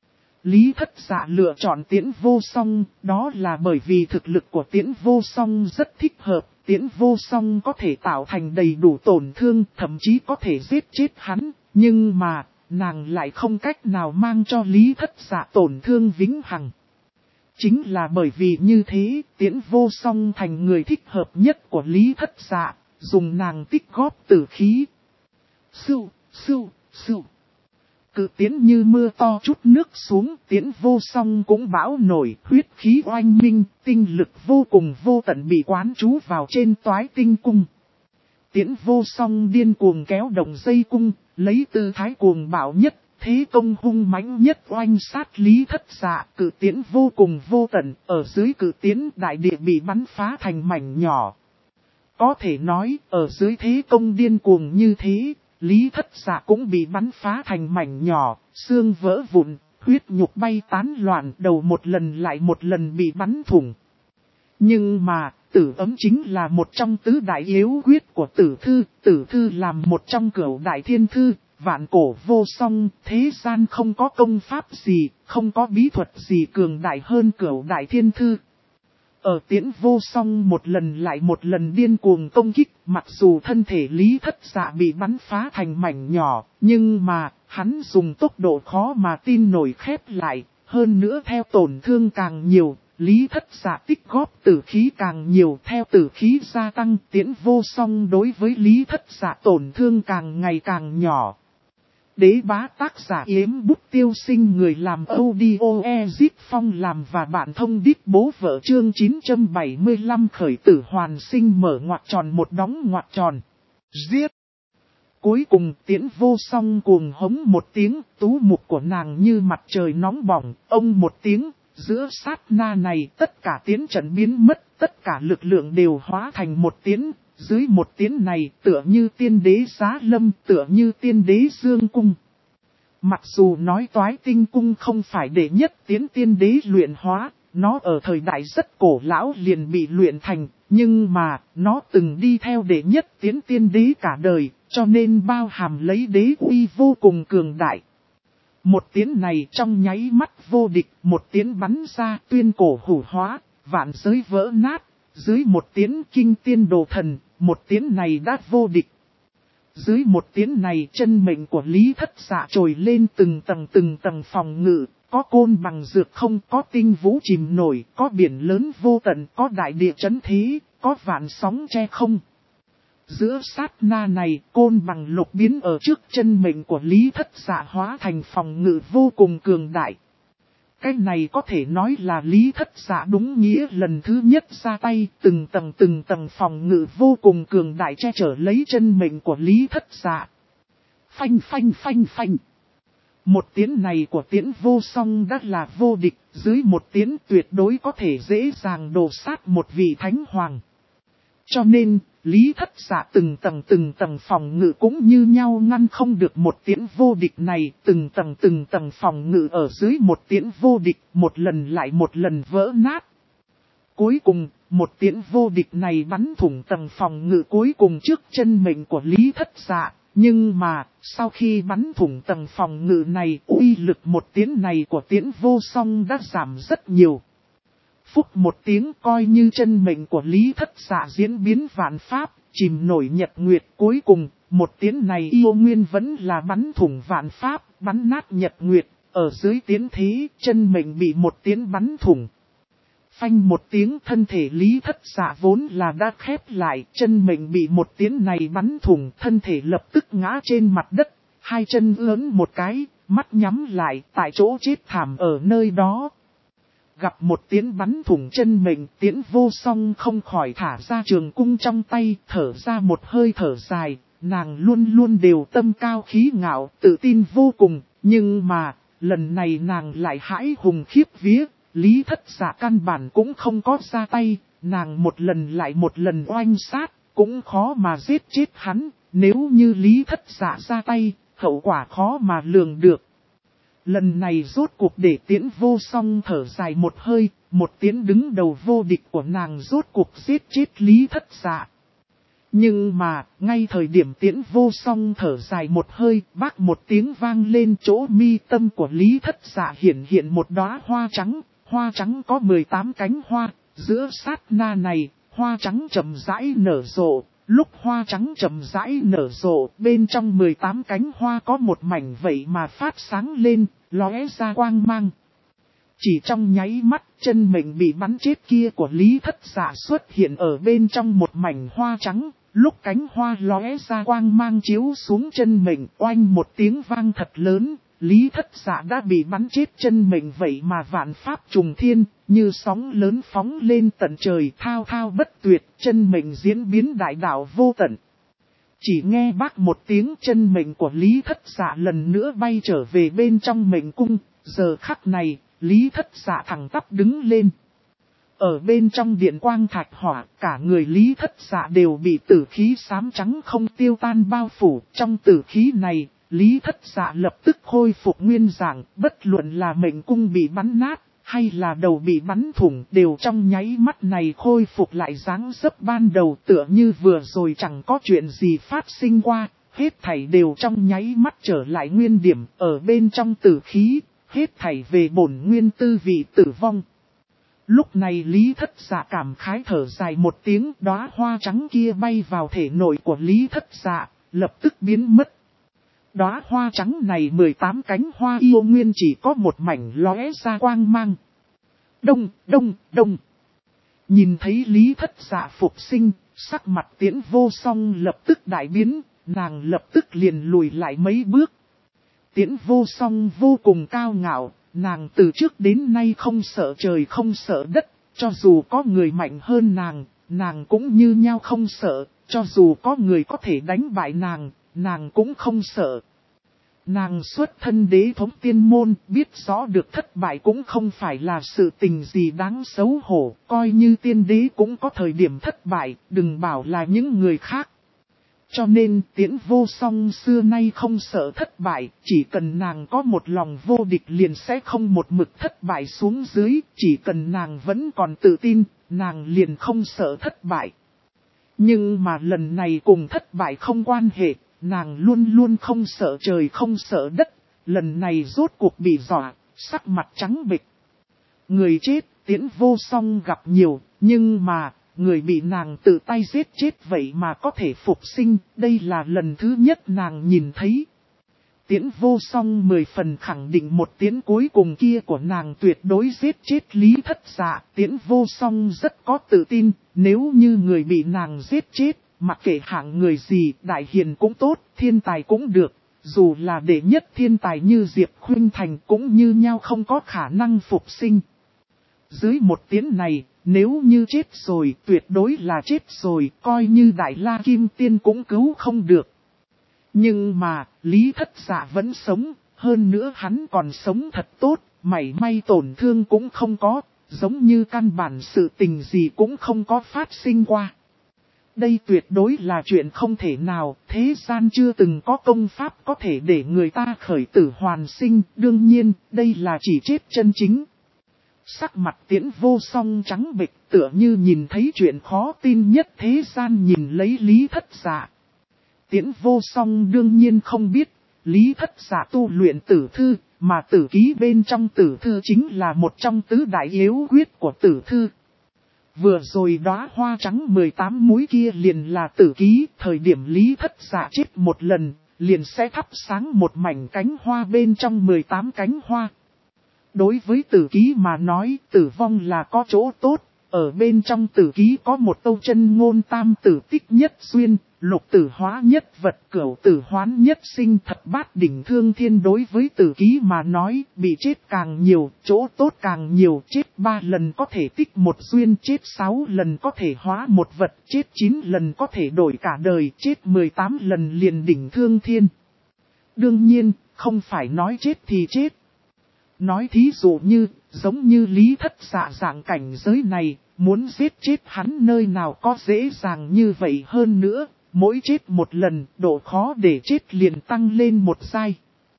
Lý Thất Dạ lựa chọn Tiễn Vô Song, đó là bởi vì thực lực của Tiễn Vô Song rất thích hợp, Tiễn Vô Song có thể tạo thành đầy đủ tổn thương, thậm chí có thể giết chết hắn, nhưng mà, nàng lại không cách nào mang cho Lý Thất Dạ tổn thương vĩnh hằng. Chính là bởi vì như thế, Tiễn Vô Song thành người thích hợp nhất của Lý Thất Dạ, dùng nàng tích góp tử khí. Sưu, sưu, sưu. Cự tiến như mưa to chút nước xuống, Tiễn Vô Song cũng bão nổi, huyết khí oanh minh, tinh lực vô cùng vô tận bị quán trú vào trên toái tinh cung. Tiễn Vô Song điên cuồng kéo động dây cung, lấy tư thái cuồng bạo nhất, thế công hung mãnh nhất oanh sát Lý Thất Dạ, cự tiến vô cùng vô tận, ở dưới cự tiến đại địa bị bắn phá thành mảnh nhỏ. Có thể nói, ở dưới thế công điên cuồng như thế, Lý Thất Dạ cũng bị bắn phá thành mảnh nhỏ, xương vỡ vụn, huyết nhục bay tán loạn, đầu một lần lại một lần bị bắn thủng. Nhưng mà, tử ấm chính là một trong tứ đại yếu quyết của tử thư làm một trong cửu đại thiên thư, vạn cổ vô song, thế gian không có công pháp gì, không có bí thuật gì cường đại hơn cửu đại thiên thư. Ở Tiễn Vô Song một lần lại một lần điên cuồng công kích, mặc dù thân thể Lý Thất Dạ bị bắn phá thành mảnh nhỏ, nhưng mà, hắn dùng tốc độ khó mà tin nổi khép lại, hơn nữa theo tổn thương càng nhiều, Lý Thất Dạ tích góp tử khí càng nhiều, theo tử khí gia tăng, Tiễn Vô Song đối với Lý Thất Dạ tổn thương càng ngày càng nhỏ. Đế bá tác giả Yếm Bút Tiêu Sinh, người làm audio Ezip Phong làm và bạn thông đít bố vợ chương 975 khởi tử hoàn sinh mở ngoặc tròn một đóng ngoặc tròn. Giết! Cuối cùng Tiễn Vô Song cuồng hống một tiếng, tú mục của nàng như mặt trời nóng bỏng, ông một tiếng, giữa sát na này tất cả tiến trận biến mất, tất cả lực lượng đều hóa thành một tiến. Dưới một tiếng này tựa như tiên đế giá lâm, tựa như tiên đế dương cung. Mặc dù nói toái tinh cung không phải đệ nhất tiến tiên đế luyện hóa, nó ở thời đại rất cổ lão liền bị luyện thành, nhưng mà nó từng đi theo đệ nhất tiến tiên đế cả đời, cho nên bao hàm lấy đế uy vô cùng cường đại. Một tiếng này trong nháy mắt vô địch, một tiếng bắn ra tuyên cổ hủ hóa, vạn giới vỡ nát, dưới một tiếng kinh tiên đồ thần. Một tiếng này đã vô địch. Dưới một tiếng này chân mệnh của Lý Thất Dạ trồi lên từng tầng phòng ngự, có côn bằng dược không, có tinh vũ chìm nổi, có biển lớn vô tận, có đại địa chấn thế, có vạn sóng che không. Giữa sát na này, côn bằng lục biến ở trước chân mệnh của Lý Thất Dạ hóa thành phòng ngự vô cùng cường đại. Cái này có thể nói là Lý Thất Dạ đúng nghĩa lần thứ nhất ra tay, từng tầng phòng ngự vô cùng cường đại che chở lấy chân mệnh của Lý Thất Dạ. Phanh phanh phanh phanh. Một tiến này của Tiễn Vô Song đã là vô địch, dưới một tiến tuyệt đối có thể dễ dàng đổ sát một vị thánh hoàng. Cho nên, Lý Thất Dạ từng tầng phòng ngự cũng như nhau ngăn không được một tiễn vô địch này, từng tầng phòng ngự ở dưới một tiễn vô địch, một lần lại một lần vỡ nát. Cuối cùng, một tiễn vô địch này bắn thủng tầng phòng ngự cuối cùng trước chân mệnh của Lý Thất Dạ, nhưng mà, sau khi bắn thủng tầng phòng ngự này, uy lực một tiễn này của Tiễn Vô Song đã giảm rất nhiều. Phúc một tiếng coi như chân mệnh của Lý Thất Dạ diễn biến vạn pháp, chìm nổi nhật nguyệt, cuối cùng, một tiến này yêu nguyên vẫn là bắn thủng vạn pháp, bắn nát nhật nguyệt, ở dưới tiến thế, chân mệnh bị một tiến bắn thủng. Phanh một tiếng thân thể Lý Thất Dạ vốn là đã khép lại, chân mệnh bị một tiến này bắn thủng, thân thể lập tức ngã trên mặt đất, hai chân ướn một cái, mắt nhắm lại, tại chỗ chết thảm ở nơi đó. Gặp một tiến bắn thủng chân mệnh, Tiễn Vô Song không khỏi thả ra trường cung trong tay, thở ra một hơi thở dài, nàng luôn luôn đều tâm cao khí ngạo, tự tin vô cùng, nhưng mà, lần này nàng lại hãi hùng khiếp vía, Lý Thất Dạ căn bản cũng không có ra tay, nàng một lần lại một lần oanh sát, cũng khó mà giết chết hắn, nếu như Lý Thất Dạ ra tay, hậu quả khó mà lường được. Lần này rốt cuộc để Tiễn Vô Song thở dài một hơi, một tiến đứng đầu vô địch của nàng rốt cuộc giết chết Lý Thất Dạ. Nhưng mà, ngay thời điểm Tiễn Vô Song thở dài một hơi, bác một tiếng vang lên, chỗ mi tâm của Lý Thất Dạ hiện một đóa hoa trắng có 18 cánh hoa, giữa sát na này, hoa trắng chậm rãi nở rộ. Lúc hoa trắng chậm rãi nở rộ, bên trong 18 cánh hoa có một mảnh vậy mà phát sáng lên, lóe ra quang mang. Chỉ trong nháy mắt, chân mệnh bị bắn chết kia của Lý Thất Dạ xuất hiện ở bên trong một mảnh hoa trắng. Lúc cánh hoa lóe ra quang mang chiếu xuống chân mệnh, oanh một tiếng vang thật lớn, Lý Thất Dạ đã bị bắn chết chân mệnh vậy mà vạn pháp trùng thiên, như sóng lớn phóng lên tận trời thao thao bất tuyệt, chân mệnh diễn biến đại đạo vô tận. Chỉ nghe bác một tiếng chân mệnh của Lý Thất Dạ lần nữa bay trở về bên trong mệnh cung, giờ khắc này, Lý Thất Dạ thẳng tắp đứng lên. Ở bên trong điện quang thạch hỏa, cả người Lý Thất Dạ đều bị tử khí xám trắng không tiêu tan bao phủ, trong tử khí này. Lý Thất Dạ lập tức khôi phục nguyên dạng, bất luận là mệnh cung bị bắn nát, hay là đầu bị bắn thủng, đều trong nháy mắt này khôi phục lại dáng dấp ban đầu, tựa như vừa rồi chẳng có chuyện gì phát sinh qua, hết thảy đều trong nháy mắt trở lại nguyên điểm, ở bên trong tử khí, hết thảy về bổn nguyên tư vị tử vong. Lúc này Lý Thất Dạ cảm khái thở dài một tiếng, đóa hoa trắng kia bay vào thể nội của Lý Thất Dạ, lập tức biến mất. Đóa hoa trắng này 18 cánh hoa yêu nguyên chỉ có một mảnh lóe ra quang mang. Đông, đông, đông. Nhìn thấy Lý Thất Dạ phục sinh, sắc mặt Tiễn Vô Song lập tức đại biến, nàng lập tức liền lùi lại mấy bước. Tiễn Vô Song vô cùng cao ngạo, nàng từ trước đến nay không sợ trời không sợ đất, cho dù có người mạnh hơn nàng cũng như nhau không sợ, cho dù có người có thể đánh bại nàng cũng không sợ. Nàng xuất thân đế thống tiên môn, biết rõ được thất bại cũng không phải là sự tình gì đáng xấu hổ, coi như tiên đế cũng có thời điểm thất bại, đừng bảo là những người khác. Cho nên Tiễn Vô Song xưa nay không sợ thất bại, chỉ cần nàng có một lòng vô địch liền sẽ không một mực thất bại xuống dưới, chỉ cần nàng vẫn còn tự tin, nàng liền không sợ thất bại. Nhưng mà lần này cùng thất bại không quan hệ, nàng luôn luôn không sợ trời không sợ đất, lần này rốt cuộc bị dọa, sắc mặt trắng bệch. Người chết, Tiễn Vô Song gặp nhiều, nhưng mà, người bị nàng tự tay giết chết vậy mà có thể phục sinh, đây là lần thứ nhất nàng nhìn thấy. Tiễn Vô Song 10 phần khẳng định một tiến cuối cùng kia của nàng tuyệt đối giết chết Lý Thất Dạ. Tiễn Vô Song rất có tự tin, nếu như người bị nàng giết chết, mặc kệ hạng người gì, đại hiền cũng tốt, thiên tài cũng được, Dù là đệ nhất thiên tài như Diệp Khuynh Thành cũng như nhau không có khả năng phục sinh. Dưới một tiếng này, nếu như chết rồi tuyệt đối là chết rồi, coi như Đại La Kim Tiên cũng cứu không được. Nhưng mà, Lý Thất Dạ vẫn sống, hơn nữa hắn còn sống thật tốt, mảy may tổn thương cũng không có, giống như căn bản sự tình gì cũng không có phát sinh qua. Đây tuyệt đối là chuyện không thể nào, thế gian chưa từng có công pháp có thể để người ta khởi tử hoàn sinh, đương nhiên, đây là chỉ chết chân chính. Sắc mặt Tiễn Vô Song trắng bệch tựa như nhìn thấy chuyện khó tin nhất thế gian nhìn lấy Lý Thất Dạ. Tiễn Vô Song đương nhiên không biết, Lý Thất Dạ tu luyện tử thư, mà tử ký bên trong tử thư chính là một trong tứ đại yếu quyết của tử thư. Vừa rồi đóa hoa trắng 18 múi kia liền là tử ký, thời điểm Lý Thất Dạ chết một lần, liền sẽ thắp sáng một mảnh cánh hoa bên trong 18 cánh hoa. Đối với tử ký mà nói, tử vong là có chỗ tốt, ở bên trong tử ký có một câu chân ngôn tam tử tích nhất duyên, lục tử hóa nhất vật, cửu tử hoán nhất sinh, thật bát đỉnh thương thiên. Đối với tử ký mà nói, bị chết càng nhiều, chỗ tốt càng nhiều, chết 3 lần có thể tích một duyên, chết 6 lần có thể hóa một vật, chết 9 lần có thể đổi cả đời, chết 18 lần liền đỉnh thương thiên. Đương nhiên, không phải nói chết thì chết. Nói thí dụ như, giống như Lý Thất Dạ dạng cảnh giới này, muốn giết chết hắn nơi nào có dễ dàng như vậy hơn nữa, mỗi chết một lần, độ khó để chết liền tăng lên một giai.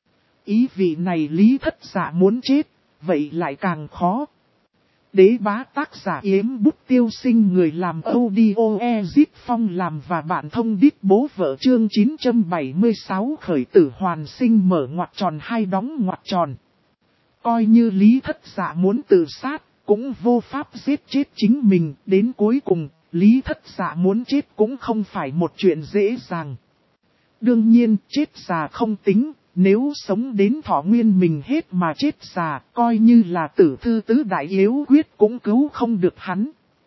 Ý vị này Lý Thất Dạ muốn chết, vậy lại càng khó. Đế bá tác giả Yếm Bút Tiêu Sinh, người làm audio Ezit Phong làm và bạn thông đít bố vợ, chương 976 khởi tử hoàn sinh, mở ngoặc tròn hai đóng ngoặc tròn. Coi như Lý Thất Dạ muốn tự sát, cũng vô pháp giết chết chính mình, đến cuối cùng, Lý Thất Dạ muốn chết cũng không phải một chuyện dễ dàng. Đương nhiên, chết già không tính, nếu sống đến thọ nguyên mình hết mà chết già, coi như là tử thư tứ đại yếu quyết cũng cứu không được hắn.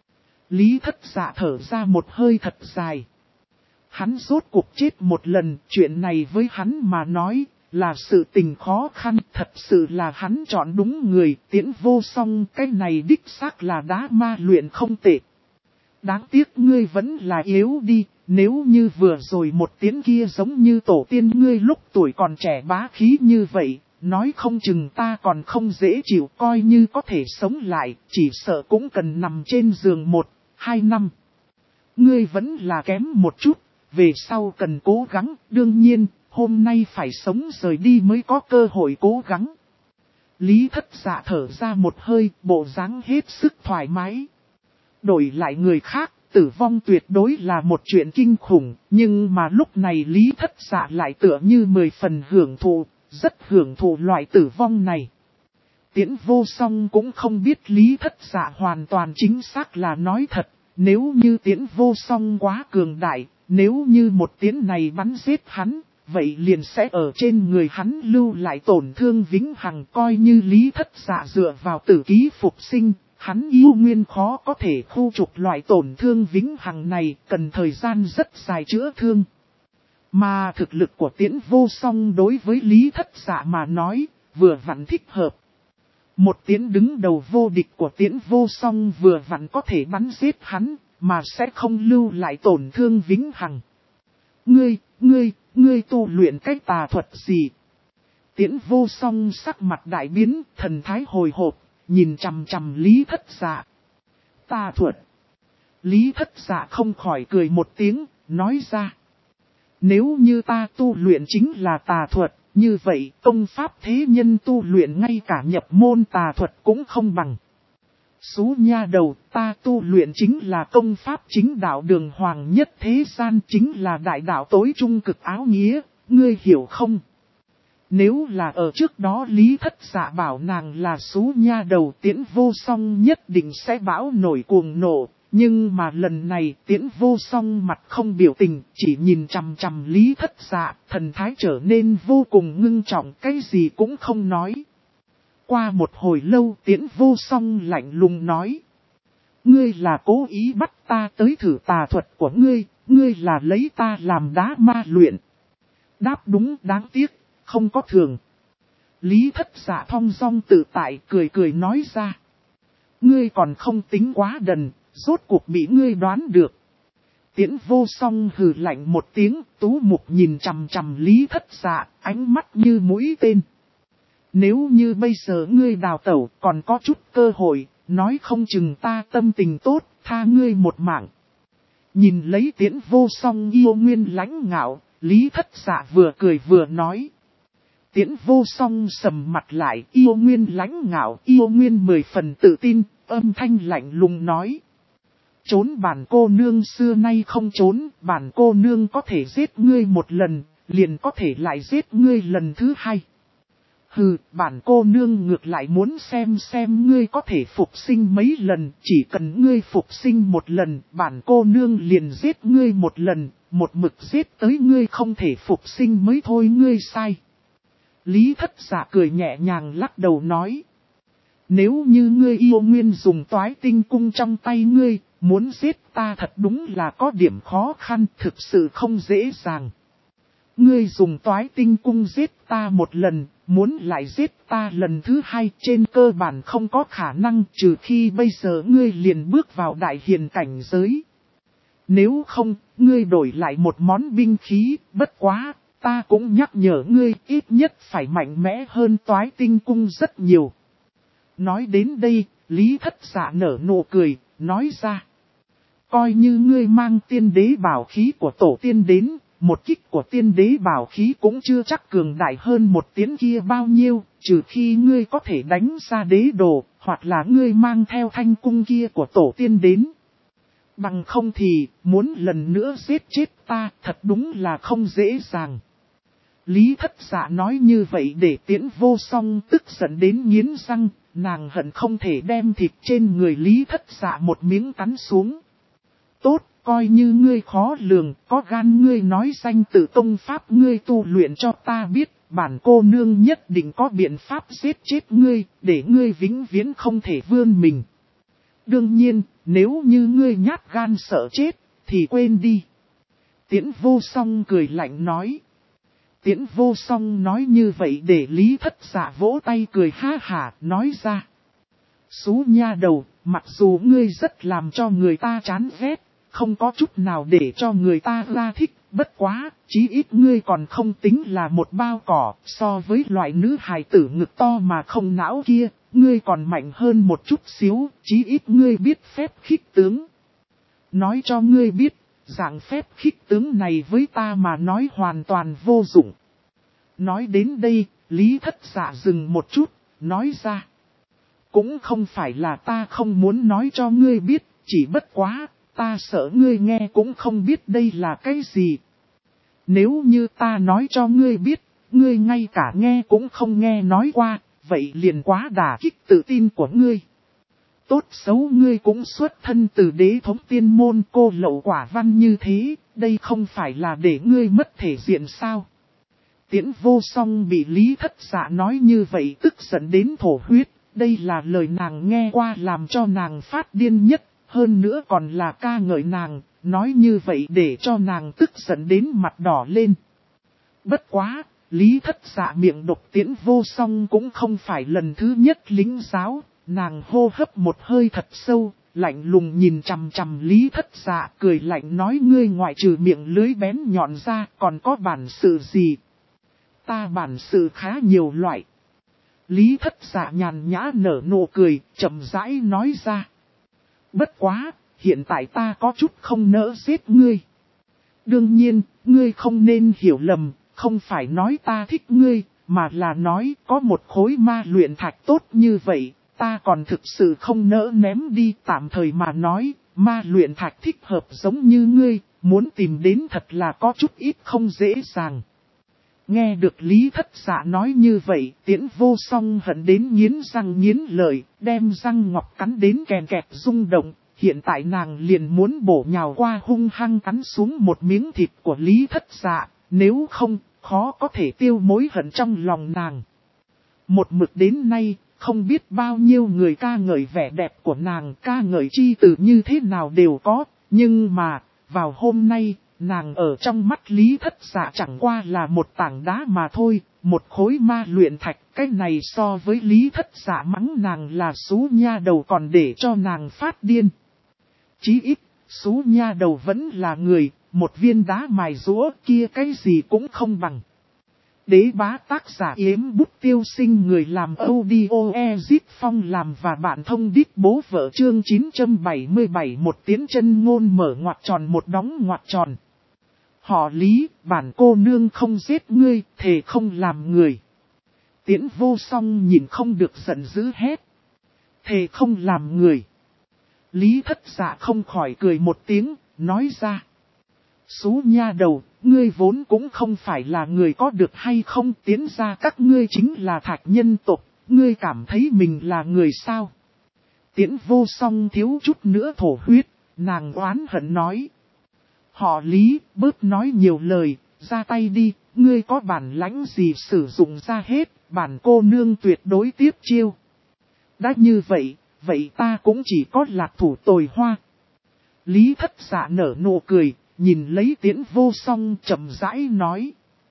Lý Thất Dạ thở ra một hơi thật dài. Hắn rốt cuộc chết một lần, chuyện này với hắn mà nói là sự tình khó khăn, thật sự là hắn chọn đúng người. Tiễn Vô Song, cái này đích xác là đá ma luyện không tệ. Đáng tiếc ngươi vẫn là yếu đi, nếu như vừa rồi một tiếng kia giống như tổ tiên ngươi lúc tuổi còn trẻ bá khí như vậy, nói không chừng ta còn không dễ chịu, coi như có thể sống lại, chỉ sợ cũng cần nằm trên giường 1-2 năm. Ngươi vẫn là kém một chút, về sau cần cố gắng, đương nhiên, hôm nay phải sống rời đi mới có cơ hội cố gắng. Lý Thất Dạ thở ra một hơi, bộ dáng hết sức thoải mái. Đổi lại người khác, tử vong tuyệt đối là một chuyện kinh khủng, nhưng mà lúc này Lý Thất Dạ lại tựa như 10 phần hưởng thụ, rất hưởng thụ loại tử vong này. Tiễn Vô Song cũng không biết Lý Thất Dạ hoàn toàn chính xác là nói thật, nếu như Tiễn Vô Song quá cường đại, nếu như một tiếng này bắn giết hắn, vậy liền sẽ ở trên người hắn lưu lại tổn thương vĩnh hằng. Coi như Lý Thất Dạ dựa vào tử ký phục sinh, hắn yêu nguyên khó có thể khu trục loại tổn thương vĩnh hằng này, cần thời gian rất dài chữa thương. Mà thực lực của Tiễn Vô Song đối với Lý Thất Dạ mà nói, vừa vặn thích hợp. Một tiếng đứng đầu vô địch của Tiễn Vô Song vừa vặn có thể bắn giết hắn, mà sẽ không lưu lại tổn thương vĩnh hằng. Ngươi tu luyện cách tà thuật gì? Tiễn Vô Song sắc mặt đại biến, thần thái hồi hộp, nhìn chằm chằm Lý Thất Dạ. Tà thuật. Lý Thất Dạ không khỏi cười một tiếng, nói ra. Nếu như ta tu luyện chính là tà thuật, như vậy công pháp thế nhân tu luyện ngay cả nhập môn tà thuật cũng không bằng. Xú nha đầu, ta tu luyện chính là công pháp chính đạo đường hoàng nhất thế gian, chính là đại đạo tối trung cực áo nghĩa, ngươi hiểu không? Nếu là ở trước đó Lý Thất Dạ bảo nàng là xú nha đầu, Tiễn Vô Song nhất định sẽ bão nổi cuồng nộ. Nhưng mà lần này Tiễn Vô Song mặt không biểu tình, chỉ nhìn chằm chằm Lý Thất Dạ, thần thái trở nên vô cùng ngưng trọng, cái gì cũng không nói. Qua một hồi lâu Tiễn Vô Song lạnh lùng nói. Ngươi là cố ý bắt ta tới thử tà thuật của ngươi, ngươi là lấy ta làm đá ma luyện. Đáp đúng, đáng tiếc, không có thường. Lý Thất Dạ thong dong tự tại cười cười nói ra. Ngươi còn không tính quá đần, rốt cuộc bị ngươi đoán được. Tiễn Vô Song hừ lạnh một tiếng, tú mục nhìn chằm chằm Lý Thất Dạ, ánh mắt như mũi tên. Nếu như bây giờ ngươi đào tẩu còn có chút cơ hội, nói không chừng ta tâm tình tốt, tha ngươi một mạng. Nhìn lấy Tiễn Vô Song yêu nguyên lãnh ngạo, Lý Thất Dạ vừa cười vừa nói. Tiễn Vô Song sầm mặt lại, yêu nguyên lãnh ngạo, yêu nguyên 10 phần tự tin, âm thanh lạnh lùng nói. Trốn bản cô nương xưa nay không trốn, bản cô nương có thể giết ngươi một lần, liền có thể lại giết ngươi lần thứ hai. Hừ, bản cô nương ngược lại muốn xem ngươi có thể phục sinh mấy lần, chỉ cần ngươi phục sinh một lần, bản cô nương liền giết ngươi một lần, một mực giết tới ngươi không thể phục sinh mới thôi, ngươi sai. Lý Thất Dạ cười nhẹ nhàng lắc đầu nói. Nếu như ngươi yêu nguyên dùng toái tinh cung trong tay ngươi, muốn giết ta thật đúng là có điểm khó khăn, thực sự không dễ dàng. Ngươi dùng toái tinh cung giết ta một lần, muốn lại giết ta lần thứ hai trên cơ bản không có khả năng, trừ khi bây giờ ngươi liền bước vào đại hiền cảnh giới. Nếu không, ngươi đổi lại một món binh khí, bất quá, ta cũng nhắc nhở ngươi ít nhất phải mạnh mẽ hơn toái tinh cung rất nhiều. Nói đến đây, Lý Thất Dạ nở nụ cười, nói ra. Coi như ngươi mang tiên đế bảo khí của tổ tiên đến, một kích của tiên đế bảo khí cũng chưa chắc cường đại hơn một tiếng kia bao nhiêu, trừ khi ngươi có thể đánh ra đế đồ, hoặc là ngươi mang theo thanh cung kia của tổ tiên đến. Bằng không thì, muốn lần nữa giết chết ta, thật đúng là không dễ dàng. Lý Thất Dạ nói như vậy để Tiễn Vô Song tức giận đến nghiến răng, nàng hận không thể đem thịt trên người Lý Thất Dạ một miếng cắn xuống. Tốt, coi như ngươi khó lường, có gan ngươi nói danh tự tông pháp ngươi tu luyện cho ta biết, bản cô nương nhất định có biện pháp giết chết ngươi, để ngươi vĩnh viễn không thể vươn mình. Đương nhiên, nếu như ngươi nhát gan sợ chết, thì quên đi. Tiễn Vô Song cười lạnh nói. Tiễn Vô Song nói như vậy để Lý Thất Dạ vỗ tay cười ha hả, nói ra. Xú nha đầu, mặc dù ngươi rất làm cho người ta chán ghét, không có chút nào để cho người ta ra thích, bất quá, chí ít ngươi còn không tính là một bao cỏ, so với loại nữ hài tử ngực to mà không não kia, ngươi còn mạnh hơn một chút xíu, chí ít ngươi biết phép khích tướng. Nói cho ngươi biết, dạng phép khích tướng này với ta mà nói hoàn toàn vô dụng. Nói đến đây, Lý Thất Dạ dừng một chút, nói ra. Cũng không phải là ta không muốn nói cho ngươi biết, chỉ bất quá, ta sợ ngươi nghe cũng không biết đây là cái gì. Nếu như ta nói cho ngươi biết, ngươi ngay cả nghe cũng không nghe nói qua, vậy liền quá đả kích tự tin của ngươi. Tốt xấu ngươi cũng xuất thân từ đế thống tiên môn cô lậu quả văn như thế, đây không phải là để ngươi mất thể diện sao. Tiễn Vô Song bị Lý Thất Dạ nói như vậy tức giận đến thổ huyết, đây là lời nàng nghe qua làm cho nàng phát điên nhất, hơn nữa còn là ca ngợi nàng, nói như vậy để cho nàng tức giận đến mặt đỏ lên. Bất quá, Lý Thất Dạ miệng độc Tiễn Vô Song cũng không phải lần thứ nhất lĩnh giáo, nàng hô hấp một hơi thật sâu, lạnh lùng nhìn chằm chằm Lý Thất Dạ cười lạnh nói ngươi ngoại trừ miệng lưới bén nhọn ra còn có bản sự gì. Ta bản sự khá nhiều loại. Lý Thất Dạ nhàn nhã nở nụ cười, chậm rãi nói ra. Bất quá, hiện tại ta có chút không nỡ giết ngươi. Đương nhiên, ngươi không nên hiểu lầm, không phải nói ta thích ngươi, mà là nói có một khối ma luyện thạch tốt như vậy, ta còn thực sự không nỡ ném đi. Tạm thời mà nói, ma luyện thạch thích hợp giống như ngươi, muốn tìm đến thật là có chút ít không dễ dàng. Nghe được Lý Thất Dạ nói như vậy, Tiễn Vô Song hận đến nghiến răng nghiến lợi, đem răng ngọc cắn đến kèn kẹt rung động, hiện tại nàng liền muốn bổ nhào qua hung hăng cắn xuống một miếng thịt của Lý Thất Dạ, nếu không, khó có thể tiêu mối hận trong lòng nàng. Một mực đến nay, không biết bao nhiêu người ca ngợi vẻ đẹp của nàng, ca ngợi chi từ như thế nào đều có, nhưng mà, vào hôm nay, nàng ở trong mắt Lý Thất Dạ chẳng qua là một tảng đá mà thôi, một khối ma luyện thạch. Cái này so với Lý Thất Dạ mắng nàng là xú nha đầu còn để cho nàng phát điên. Chí ít, xú nha đầu vẫn là người, một viên đá mài rũa kia cái gì cũng không bằng. Đế bá tác giả Yếm Bút Tiêu Sinh, người làm audio Ezit Phong làm và bạn thông đít bố vợ chương 977, một tiến chân ngôn mở ngoặc tròn một đóng ngoặc tròn. Họ Lý, bản cô nương không giết ngươi, thề không làm người. Tiễn Vô Song nhìn không được giận dữ hét. Thề không làm người. Lý Thất Dạ không khỏi cười một tiếng, nói ra. Xú nha đầu, ngươi vốn cũng không phải là người có được hay không, tiến ra các ngươi chính là thạch nhân tộc, ngươi cảm thấy mình là người sao? Tiễn Vô Song thiếu chút nữa thổ huyết, nàng oán hận nói. Họ Lý, bớt nói nhiều lời, ra tay đi, ngươi có bản lãnh gì sử dụng ra hết, bản cô nương tuyệt đối tiếp chiêu. Đã như vậy, vậy ta cũng chỉ có lạc thủ tồi hoa. Lý Thất Dạ nở nụ cười, nhìn lấy Tiễn Vô Song chậm rãi nói.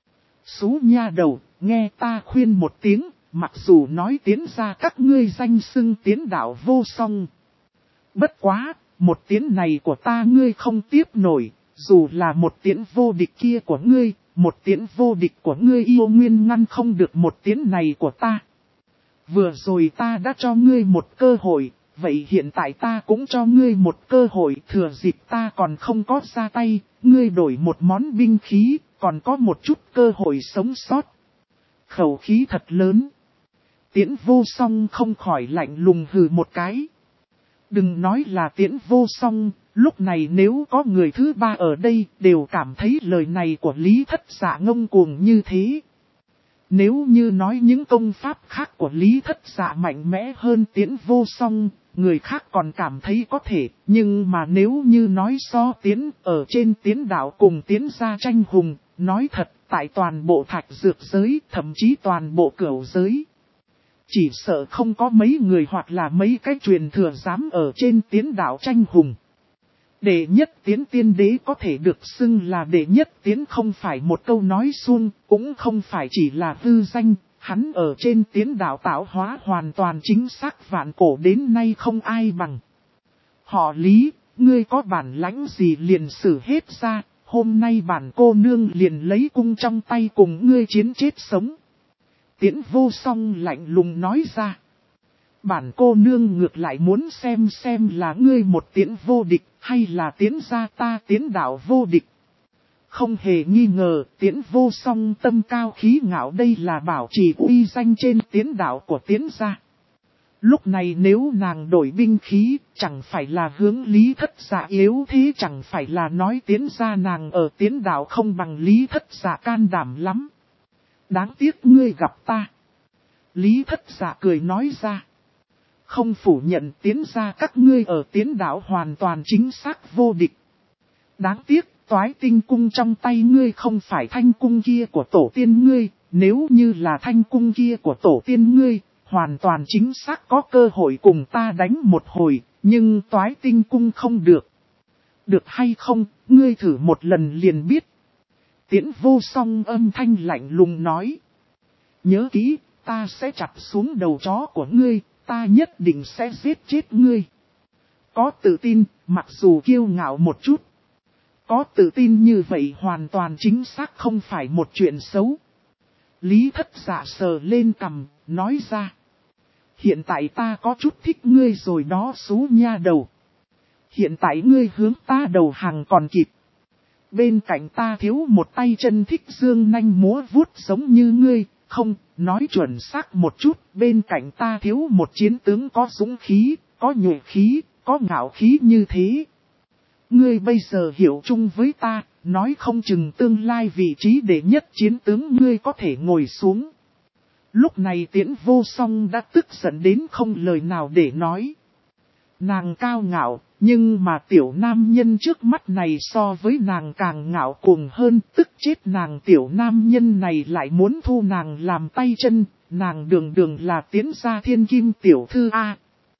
Xú nha đầu, nghe ta khuyên một tiếng, mặc dù nói tiến ra các ngươi danh xưng tiến đạo vô song. Bất quá, một tiến này của ta ngươi không tiếp nổi, dù là một tiến vô địch kia của ngươi, một tiến vô địch của ngươi yêu nguyên ngăn không được một tiến này của ta. Vừa rồi ta đã cho ngươi một cơ hội, vậy hiện tại ta cũng cho ngươi một cơ hội, thừa dịp ta còn không có ra tay, ngươi đổi một món binh khí, còn có một chút cơ hội sống sót. Khẩu khí thật lớn. Tiễn Vô Song không khỏi lạnh lùng hừ một cái. Đừng nói là Tiễn Vô Song, lúc này nếu có người thứ ba ở đây đều cảm thấy lời này của Lý Thất Dạ ngông cuồng như thế. Nếu như nói những công pháp khác của Lý Thất Dạ mạnh mẽ hơn Tiễn Vô Song, người khác còn cảm thấy có thể, nhưng mà nếu như nói so Tiễn ở trên Tiễn đạo cùng Tiễn gia tranh hùng, nói thật tại toàn bộ thạch dược giới, thậm chí toàn bộ cửu giới. Chỉ sợ không có mấy người hoặc là mấy cái truyền thừa dám ở trên Tiễn đạo tranh hùng. Đệ nhất Tiễn tiên đế có thể được xưng là đệ nhất Tiễn không phải một câu nói suông, cũng không phải chỉ là hư danh, hắn ở trên Tiễn đạo tạo hóa hoàn toàn chính xác, vạn cổ đến nay không ai bằng. Họ Lý, ngươi có bản lãnh gì liền xử hết ra, hôm nay bản cô nương liền lấy cung trong tay cùng ngươi chiến chết sống. Tiễn Vô Song lạnh lùng nói ra. Bản cô nương ngược lại muốn xem là ngươi một Tiễn vô địch, hay là Tiễn gia ta Tiễn đạo vô địch. Không hề nghi ngờ, Tiễn Vô Song tâm cao khí ngạo, đây là bảo trì uy danh trên Tiễn đạo của Tiễn gia. Lúc này nếu nàng đổi binh khí, chẳng phải là hướng Lý Thất Dạ yếu thế, chẳng phải là nói Tiễn gia nàng ở Tiễn đạo không bằng Lý Thất Dạ can đảm lắm. Đáng tiếc ngươi gặp ta. Lý Thất Dạ cười nói ra. Không phủ nhận Tiễn gia các ngươi ở Tiễn đạo hoàn toàn chính xác vô địch. Đáng tiếc, Toái Tinh cung trong tay ngươi không phải thanh cung kia của tổ tiên ngươi, nếu như là thanh cung kia của tổ tiên ngươi, hoàn toàn chính xác có cơ hội cùng ta đánh một hồi, nhưng Toái Tinh cung không được. Được hay không, ngươi thử một lần liền biết. Tiễn Vô Song âm thanh lạnh lùng nói. Nhớ kỹ, ta sẽ chặt xuống đầu chó của ngươi, ta nhất định sẽ giết chết ngươi. Có tự tin, mặc dù kiêu ngạo một chút. Có tự tin như vậy hoàn toàn chính xác không phải một chuyện xấu. Lý Thất Dạ sờ lên cằm, nói ra. Hiện tại ta có chút thích ngươi rồi đó xú nha đầu. Hiện tại ngươi hướng ta đầu hàng còn kịp. Bên cạnh ta thiếu một tay chân thích dương nanh múa vuốt giống như ngươi, không, nói chuẩn xác một chút, bên cạnh ta thiếu một chiến tướng có dũng khí, có nhuệ khí, có ngạo khí như thế. Ngươi bây giờ hiểu chung với ta, nói không chừng tương lai vị trí đệ nhất chiến tướng ngươi có thể ngồi xuống. Lúc này Tiễn Vô Song đã tức giận đến không lời nào để nói. Nàng cao ngạo, nhưng mà tiểu nam nhân trước mắt này so với nàng càng ngạo cuồng hơn, tức chết nàng. Tiểu nam nhân này lại muốn thu nàng làm tay chân, nàng đường đường là Tiễn gia thiên kim tiểu thư A.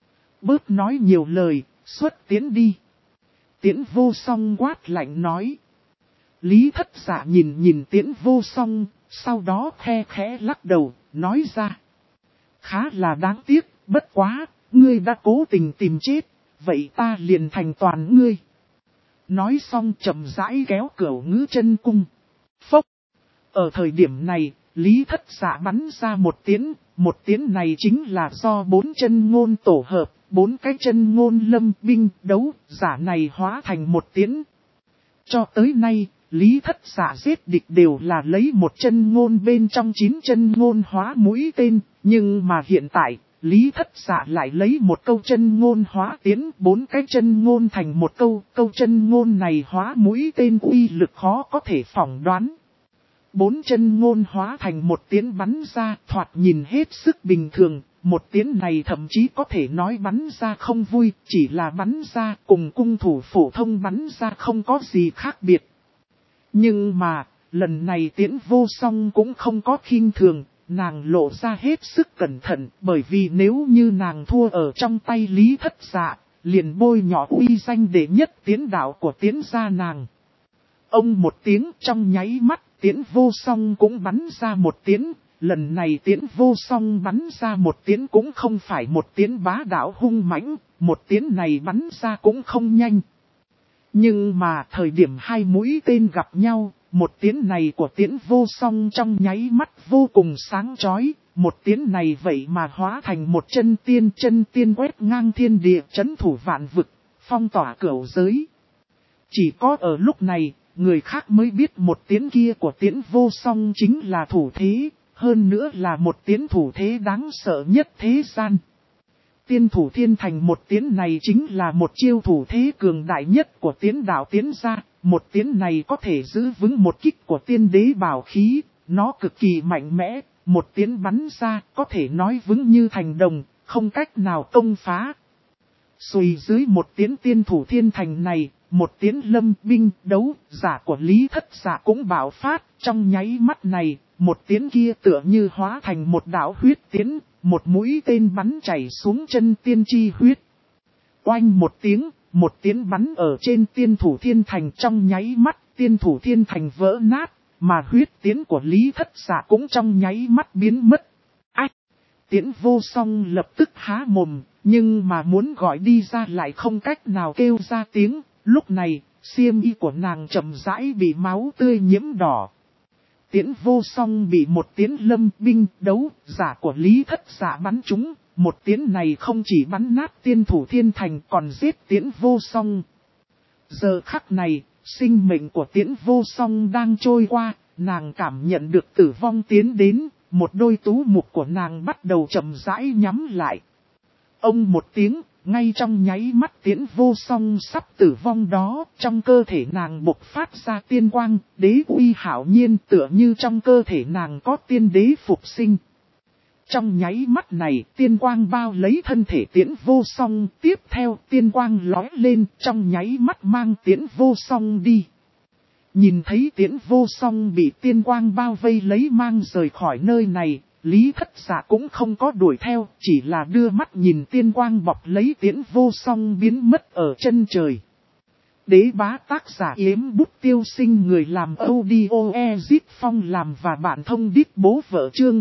Bớt nói nhiều lời, xuất tiến đi. Tiễn Vô Song quát lạnh nói. Lý Thất Dạ nhìn nhìn Tiễn Vô Song, sau đó khe khẽ lắc đầu, nói ra. Khá là đáng tiếc, bất quá, ngươi đã cố tình tìm chết, vậy ta liền thành toàn ngươi. Nói xong chậm rãi kéo cửu ngữ chân cung. Phốc! Ở thời điểm này, Lý Thất Dạ bắn ra một tiễn này chính là do 4 chân ngôn tổ hợp, 4 cái chân ngôn lâm binh đấu, giả này hóa thành một tiễn. Cho tới nay, Lý Thất Dạ giết địch đều là lấy một chân ngôn bên trong 9 chân ngôn hóa mũi tên, nhưng mà hiện tại, Lý Thất Dạ lại lấy một câu chân ngôn hóa tiễn, 4 cái chân ngôn thành một câu chân ngôn này hóa mũi tên uy lực khó có thể phỏng đoán. 4 chân ngôn hóa thành một tiễn bắn ra, thoạt nhìn hết sức bình thường, một tiễn này thậm chí có thể nói bắn ra không vui, chỉ là bắn ra cùng cung thủ phổ thông bắn ra không có gì khác biệt. Nhưng mà, lần này Tiễn Vô Song cũng không có khinh thường, nàng lộ ra hết sức cẩn thận, bởi vì nếu như nàng thua ở trong tay Lý Thất Dạ, liền bôi nhỏ uy danh đệ nhất tiến đạo của Tiễn gia nàng. Ông một tiếng trong nháy mắt, Tiễn Vô Song cũng bắn ra một tiễn, lần này Tiễn Vô Song bắn ra một tiễn cũng không phải một tiễn bá đạo hung mãnh, một tiễn này bắn ra cũng không nhanh. Nhưng mà thời điểm hai mũi tên gặp nhau, một tiễn này của Tiễn Vô Song trong nháy mắt vô cùng sáng chói, một tiễn này vậy mà hóa thành một chân tiên quét ngang thiên địa chấn thủ vạn vực, phong tỏa cửu giới. Chỉ có ở lúc này, người khác mới biết một tiễn kia của Tiễn Vô Song chính là thủ thế, hơn nữa là một tiễn thủ thế đáng sợ nhất thế gian. Tiên thủ thiên thành một tiễn này chính là một chiêu thủ thế cường đại nhất của Tiễn đạo Tiễn gia, một tiễn này có thể giữ vững một kích của tiên đế bảo khí, nó cực kỳ mạnh mẽ, một tiễn bắn ra có thể nói vững như thành đồng, không cách nào công phá. Xùi dưới một tiễn tiên thủ thiên thành này, một tiễn lâm binh đấu giả của Lý Thất Dạ cũng bạo phát, trong nháy mắt này, một tiễn kia tựa như hóa thành một đạo huyết tiễn, một mũi tên bắn chảy xuống chân tiên chi huyết. Oanh một tiếng, một tiễn bắn ở trên tiên thủ thiên thành trong nháy mắt, tiên thủ thiên thành vỡ nát, mà huyết tiễn của Lý Thất Dạ cũng trong nháy mắt biến mất. Ách! Tiễn Vô Song lập tức há mồm, nhưng mà muốn gọi đi ra lại không cách nào kêu ra tiếng, lúc này, xiêm y của nàng chậm rãi bị máu tươi nhiễm đỏ. Tiễn Vô Song bị một tiễn lâm binh đấu giả của Lý Thất Dạ bắn trúng, một tiễn này không chỉ bắn nát tiên thủ thiên thành còn giết Tiễn Vô Song. Giờ khắc này, sinh mệnh của Tiễn Vô Song đang trôi qua, nàng cảm nhận được tử vong tiến đến, một đôi tú mục của nàng bắt đầu chậm rãi nhắm lại. Ông một tiếng, ngay trong nháy mắt Tiễn Vô Song sắp tử vong đó, trong cơ thể nàng bộc phát ra tiên quang, đế uy hảo nhiên tựa như trong cơ thể nàng có tiên đế phục sinh. Trong nháy mắt này, tiên quang bao lấy thân thể Tiễn Vô Song, tiếp theo tiên quang lói lên, trong nháy mắt mang Tiễn Vô Song đi. Nhìn thấy Tiễn Vô Song bị tiên quang bao vây lấy mang rời khỏi nơi này, Lý Thất Dạ cũng không có đuổi theo, chỉ là đưa mắt nhìn tiên quang bọc lấy Tiễn Vô Song biến mất ở chân trời. Đế bá tác giả Yếm Bút Tiêu Sinh, người làm audio Ezit Phong làm và bạn thông đít bố vợ chương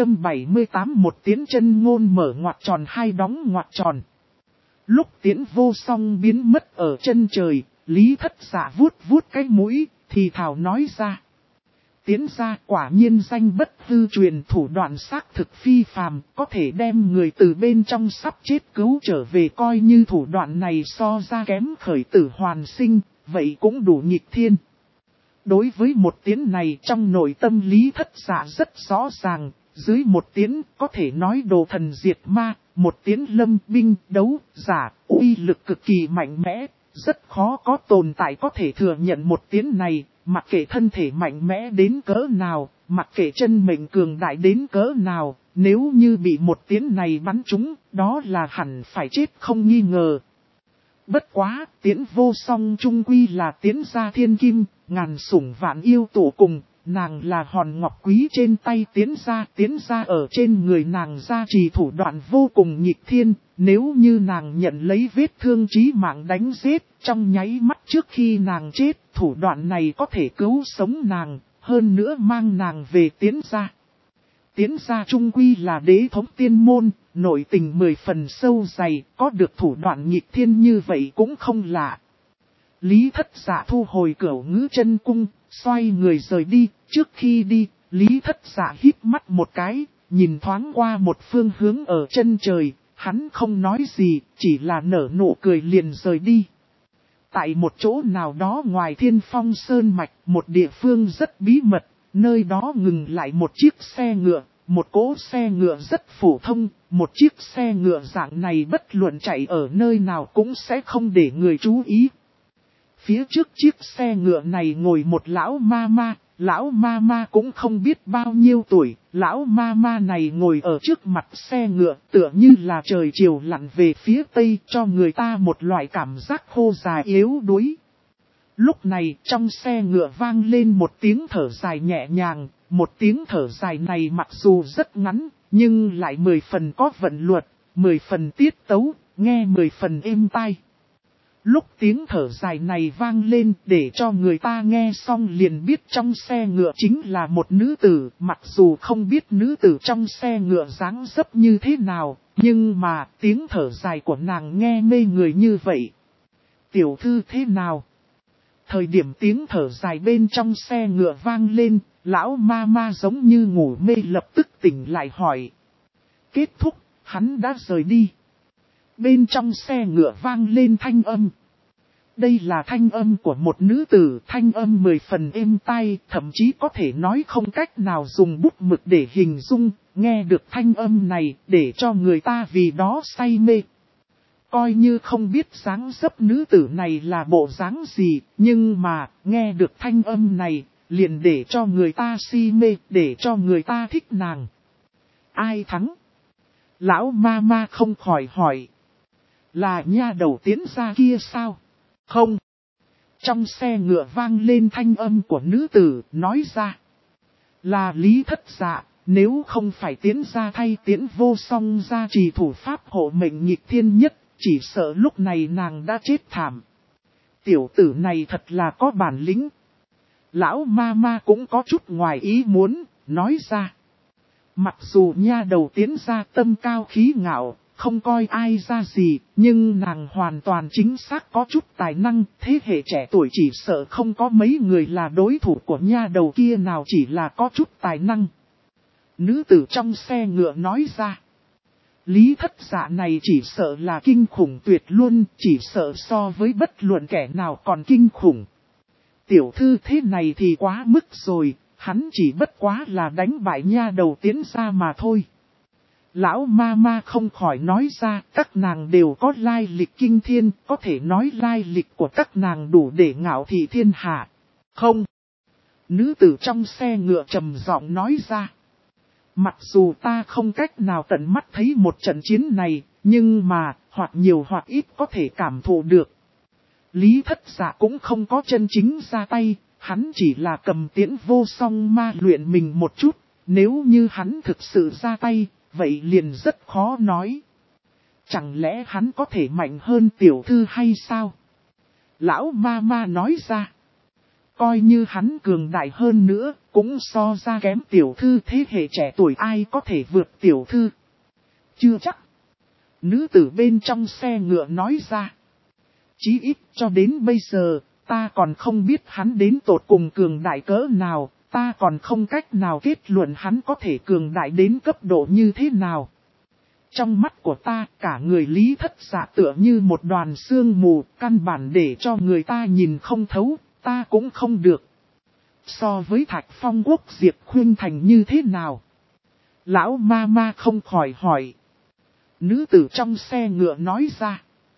978, một tiễn chân ngôn mở ngoặc tròn hai đóng ngoặc tròn. Lúc Tiễn Vô Song biến mất ở chân trời, Lý Thất Dạ vuốt vuốt cái mũi, thì thào nói ra. Tiễn gia quả nhiên danh bất hư truyền, thủ đoạn xác thực phi phàm, có thể đem người từ bên trong sắp chết cứu trở về, coi như thủ đoạn này so ra kém khởi tử hoàn sinh, vậy cũng đủ nghịch thiên. Đối với một tiễn này trong nội tâm Lý Thất Dạ rất rõ ràng, dưới một tiễn có thể nói đồ thần diệt ma, một tiễn lâm binh đấu giả, uy lực cực kỳ mạnh mẽ, rất khó có tồn tại có thể thừa nhận một tiễn này. Mặc kệ thân thể mạnh mẽ đến cỡ nào, mặc kệ chân mệnh cường đại đến cỡ nào, nếu như bị một tiễn này bắn trúng, đó là hẳn phải chết không nghi ngờ. Bất quá, Tiễn Vô Song trung quy là Tiễn gia thiên kim, ngàn sủng vạn yêu tổ cùng, nàng là hòn ngọc quý trên tay tiến ra ở trên người nàng gia trì thủ đoạn vô cùng nghịch thiên, nếu như nàng nhận lấy vết thương chí mạng đánh giết, trong nháy mắt trước khi nàng chết, thủ đoạn này có thể cứu sống nàng, hơn nữa mang nàng về tiến ra. Tiến ra trung quy là đế thống tiên môn, nội tình 10 phần sâu dày, có được thủ đoạn nghịch thiên như vậy cũng không lạ. Lý Thất Dạ thu hồi cửu ngữ chân cung, xoay người rời đi, trước khi đi, Lý Thất Dạ híp mắt một cái, nhìn thoáng qua một phương hướng ở chân trời, hắn không nói gì, chỉ là nở nụ cười liền rời đi. Tại một chỗ nào đó ngoài Thiên Phong Sơn Mạch, một địa phương rất bí mật, nơi đó ngừng lại một chiếc xe ngựa, một cỗ xe ngựa rất phổ thông, một chiếc xe ngựa dạng này bất luận chạy ở nơi nào cũng sẽ không để người chú ý. Phía trước chiếc xe ngựa này ngồi một lão ma ma cũng không biết bao nhiêu tuổi, lão ma ma này ngồi ở trước mặt xe ngựa tựa như là trời chiều lặn về phía tây cho người ta một loại cảm giác khô già yếu đuối. Lúc này trong xe ngựa vang lên một tiếng thở dài nhẹ nhàng, một tiếng thở dài này mặc dù rất ngắn, nhưng lại 10 phần có vận luật, 10 phần tiết tấu, nghe 10 phần êm tai. Lúc tiếng thở dài này vang lên để cho người ta nghe xong liền biết trong xe ngựa chính là một nữ tử, mặc dù không biết nữ tử trong xe ngựa dáng dấp như thế nào, nhưng mà tiếng thở dài của nàng nghe mê người như vậy. Tiểu thư thế nào? Thời điểm tiếng thở dài bên trong xe ngựa vang lên, lão ma ma giống như ngủ mê lập tức tỉnh lại hỏi. Kết thúc, hắn đã rời đi. Bên trong xe ngựa vang lên thanh âm. Đây là thanh âm của một nữ tử, thanh âm 10 phần êm tai, thậm chí có thể nói không cách nào dùng bút mực để hình dung, nghe được thanh âm này để cho người ta vì đó say mê. Coi như không biết dáng dấp nữ tử này là bộ dáng gì, nhưng mà nghe được thanh âm này, liền để cho người ta si mê, để cho người ta thích nàng. Ai thắng? Lão ma ma không khỏi hỏi. Là nha đầu tiến ra kia sao? Không. Trong xe ngựa vang lên thanh âm của nữ tử, nói ra. Là Lý Thất Dạ, nếu không phải tiến ra thay Tiễn Vô Song gia trì thủ pháp hộ mệnh nghịch thiên nhất, chỉ sợ lúc này nàng đã chết thảm. Tiểu tử này thật là có bản lĩnh. Lão ma ma cũng có chút ngoài ý muốn, nói ra. Mặc dù nha đầu tiến ra tâm cao khí ngạo, không coi ai ra gì, nhưng nàng hoàn toàn chính xác có chút tài năng, thế hệ trẻ tuổi chỉ sợ không có mấy người là đối thủ của nha đầu kia nào chỉ là có chút tài năng. Nữ tử trong xe ngựa nói ra. Lý Thất Dạ này chỉ sợ là kinh khủng tuyệt luôn, chỉ sợ so với bất luận kẻ nào còn kinh khủng. Tiểu thư thế này thì quá mức rồi, hắn chỉ bất quá là đánh bại nha đầu tiến ra mà thôi. Lão ma ma không khỏi nói ra, các nàng đều có lai lịch kinh thiên, có thể nói lai lịch của các nàng đủ để ngạo thị thiên hạ. Không. Nữ tử trong xe ngựa trầm giọng nói ra. Mặc dù ta không cách nào tận mắt thấy một trận chiến này, nhưng mà, hoặc nhiều hoặc ít có thể cảm thụ được. Lý Thất Dạ cũng không có chân chính ra tay, hắn chỉ là cầm Tiễn Vô Song ma luyện mình một chút, nếu như hắn thực sự ra tay, vậy liền rất khó nói. Chẳng lẽ hắn có thể mạnh hơn tiểu thư hay sao? Lão ma ma nói ra. Coi như hắn cường đại hơn nữa, cũng so ra kém tiểu thư thế hệ trẻ tuổi ai có thể vượt tiểu thư. Chưa chắc. Nữ tử bên trong xe ngựa nói ra. Chí ít cho đến bây giờ, ta còn không biết hắn đến tột cùng cường đại cỡ nào, ta còn không cách nào kết luận hắn có thể cường đại đến cấp độ như thế nào. Trong mắt của ta, cả người Lý Thất Dạ tựa như một đoàn sương mù, căn bản để cho người ta nhìn không thấu, ta cũng không được. So với Thạch Phong Quốc Diệp Khuynh Thành như thế nào? Lão ma ma không khỏi hỏi. Nữ tử trong xe ngựa nói ra.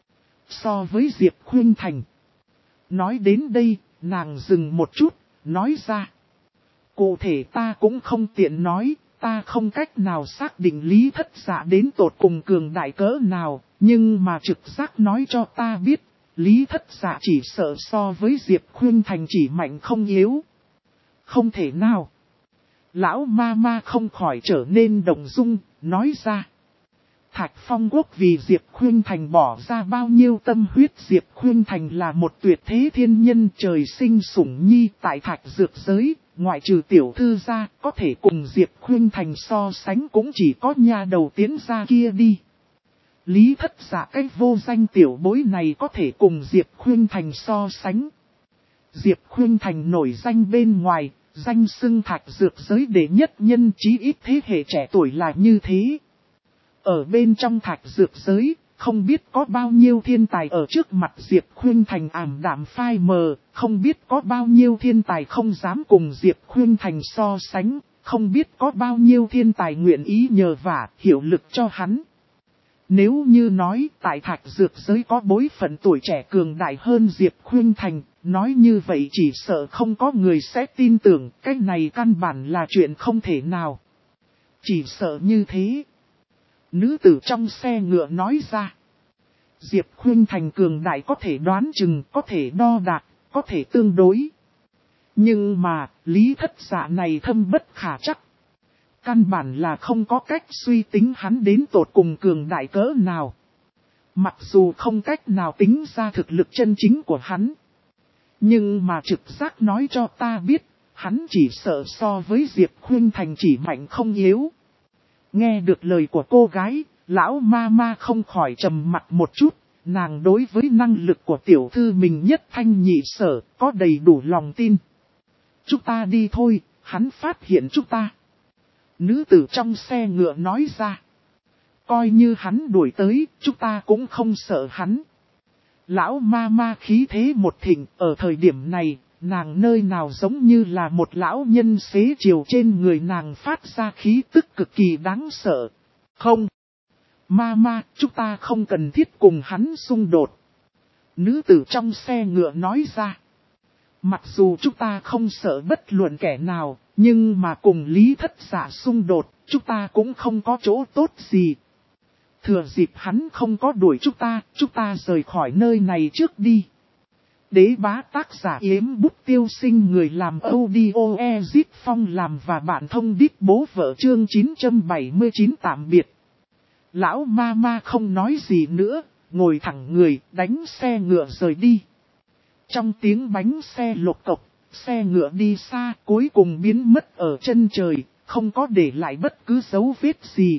So với Diệp Khuynh Thành. Nói đến đây, nàng dừng một chút, nói ra. Cụ thể ta cũng không tiện nói, ta không cách nào xác định Lý Thất Dạ đến tột cùng cường đại cỡ nào, nhưng mà trực giác nói cho ta biết, Lý Thất Dạ chỉ sợ so với Diệp Khuynh Thành chỉ mạnh không yếu. Không thể nào. Lão ma ma không khỏi trở nên động dung, nói ra. Thạch Phong Quốc vì Diệp Khuynh Thành bỏ ra bao nhiêu tâm huyết. Diệp Khuynh Thành là một tuyệt thế thiên nhân trời sinh sủng nhi tại Thạch Dược giới, ngoại trừ tiểu thư ra, có thể cùng Diệp Khuynh Thành so sánh cũng chỉ có nha đầu tiến ra kia đi. Lý Thất Dạ cái vô danh tiểu bối này có thể cùng Diệp Khuynh Thành so sánh. Diệp Khuynh Thành nổi danh bên ngoài, danh xưng Thạch Dược giới đệ nhất nhân, chí ít thế hệ trẻ tuổi là như thế. Ở bên trong Thạch Dược giới, không biết có bao nhiêu thiên tài ở trước mặt Diệp Khuynh Thành ảm đạm phai mờ, không biết có bao nhiêu thiên tài không dám cùng Diệp Khuynh Thành so sánh, không biết có bao nhiêu thiên tài nguyện ý nhờ vả, hiệu lực cho hắn. Nếu như nói tại Thạch Dược giới có bối phận tuổi trẻ cường đại hơn Diệp Khuynh Thành, nói như vậy chỉ sợ không có người sẽ tin tưởng, cái này căn bản là chuyện không thể nào. Chỉ sợ như thế. Nữ tử trong xe ngựa nói ra. Diệp Khuynh Thành cường đại có thể đoán chừng, có thể đo đạc, có thể tương đối. Nhưng mà, Lý Thất Dạ này thâm bất khả chắc. Căn bản là không có cách suy tính hắn đến tột cùng cường đại cỡ nào. Mặc dù không cách nào tính ra thực lực chân chính của hắn. Nhưng mà trực giác nói cho ta biết, hắn chỉ sợ so với Diệp Khuynh Thành chỉ mạnh không yếu. Nghe được lời của cô gái, lão ma ma không khỏi trầm mặt một chút, nàng đối với năng lực của tiểu thư mình nhất thanh nhị sở, có đầy đủ lòng tin. Chúng ta đi thôi, hắn phát hiện chúng ta. Nữ tử trong xe ngựa nói ra. Coi như hắn đuổi tới, chúng ta cũng không sợ hắn. Lão ma ma khí thế một thịnh, ở thời điểm này, nàng nơi nào giống như là một lão nhân xế chiều, trên người nàng phát ra khí tức cực kỳ đáng sợ. Không. Ma, chúng ta không cần thiết cùng hắn xung đột. Nữ tử trong xe ngựa nói ra. Mặc dù chúng ta không sợ bất luận kẻ nào, nhưng mà cùng Lý Thất Dạ xung đột, chúng ta cũng không có chỗ tốt gì. Thừa dịp hắn không có đuổi chúng ta rời khỏi nơi này trước đi. Đế bá tác giả Yếm Bút Tiêu Sinh, người làm audio Ezit Phong làm và bạn thông đít bố vợ chương 979 tạm biệt. Lão ma ma không nói gì nữa, ngồi thẳng người, đánh xe ngựa rời đi. Trong tiếng bánh xe lộc cộc, xe ngựa đi xa, cuối cùng biến mất ở chân trời, không có để lại bất cứ dấu vết gì.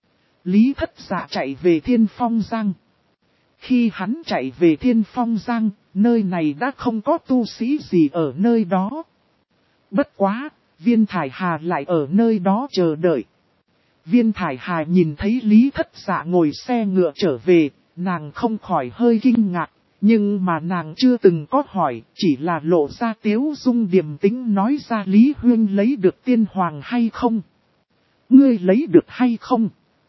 Lý Thất Dạ chạy về Thiên Phong Giang. Khi hắn chạy về Thiên Phong Giang, nơi này đã không có tu sĩ gì ở nơi đó. Bất quá, Viên Thải Hà lại ở nơi đó chờ đợi. Viên Thải Hà nhìn thấy Lý Thất Dạ ngồi xe ngựa trở về, nàng không khỏi hơi kinh ngạc, nhưng mà nàng chưa từng có hỏi, chỉ là lộ ra tiếu dung điềm tĩnh nói ra Lý Huyên lấy được tiên hoàng hay không? Ngươi lấy được hay không?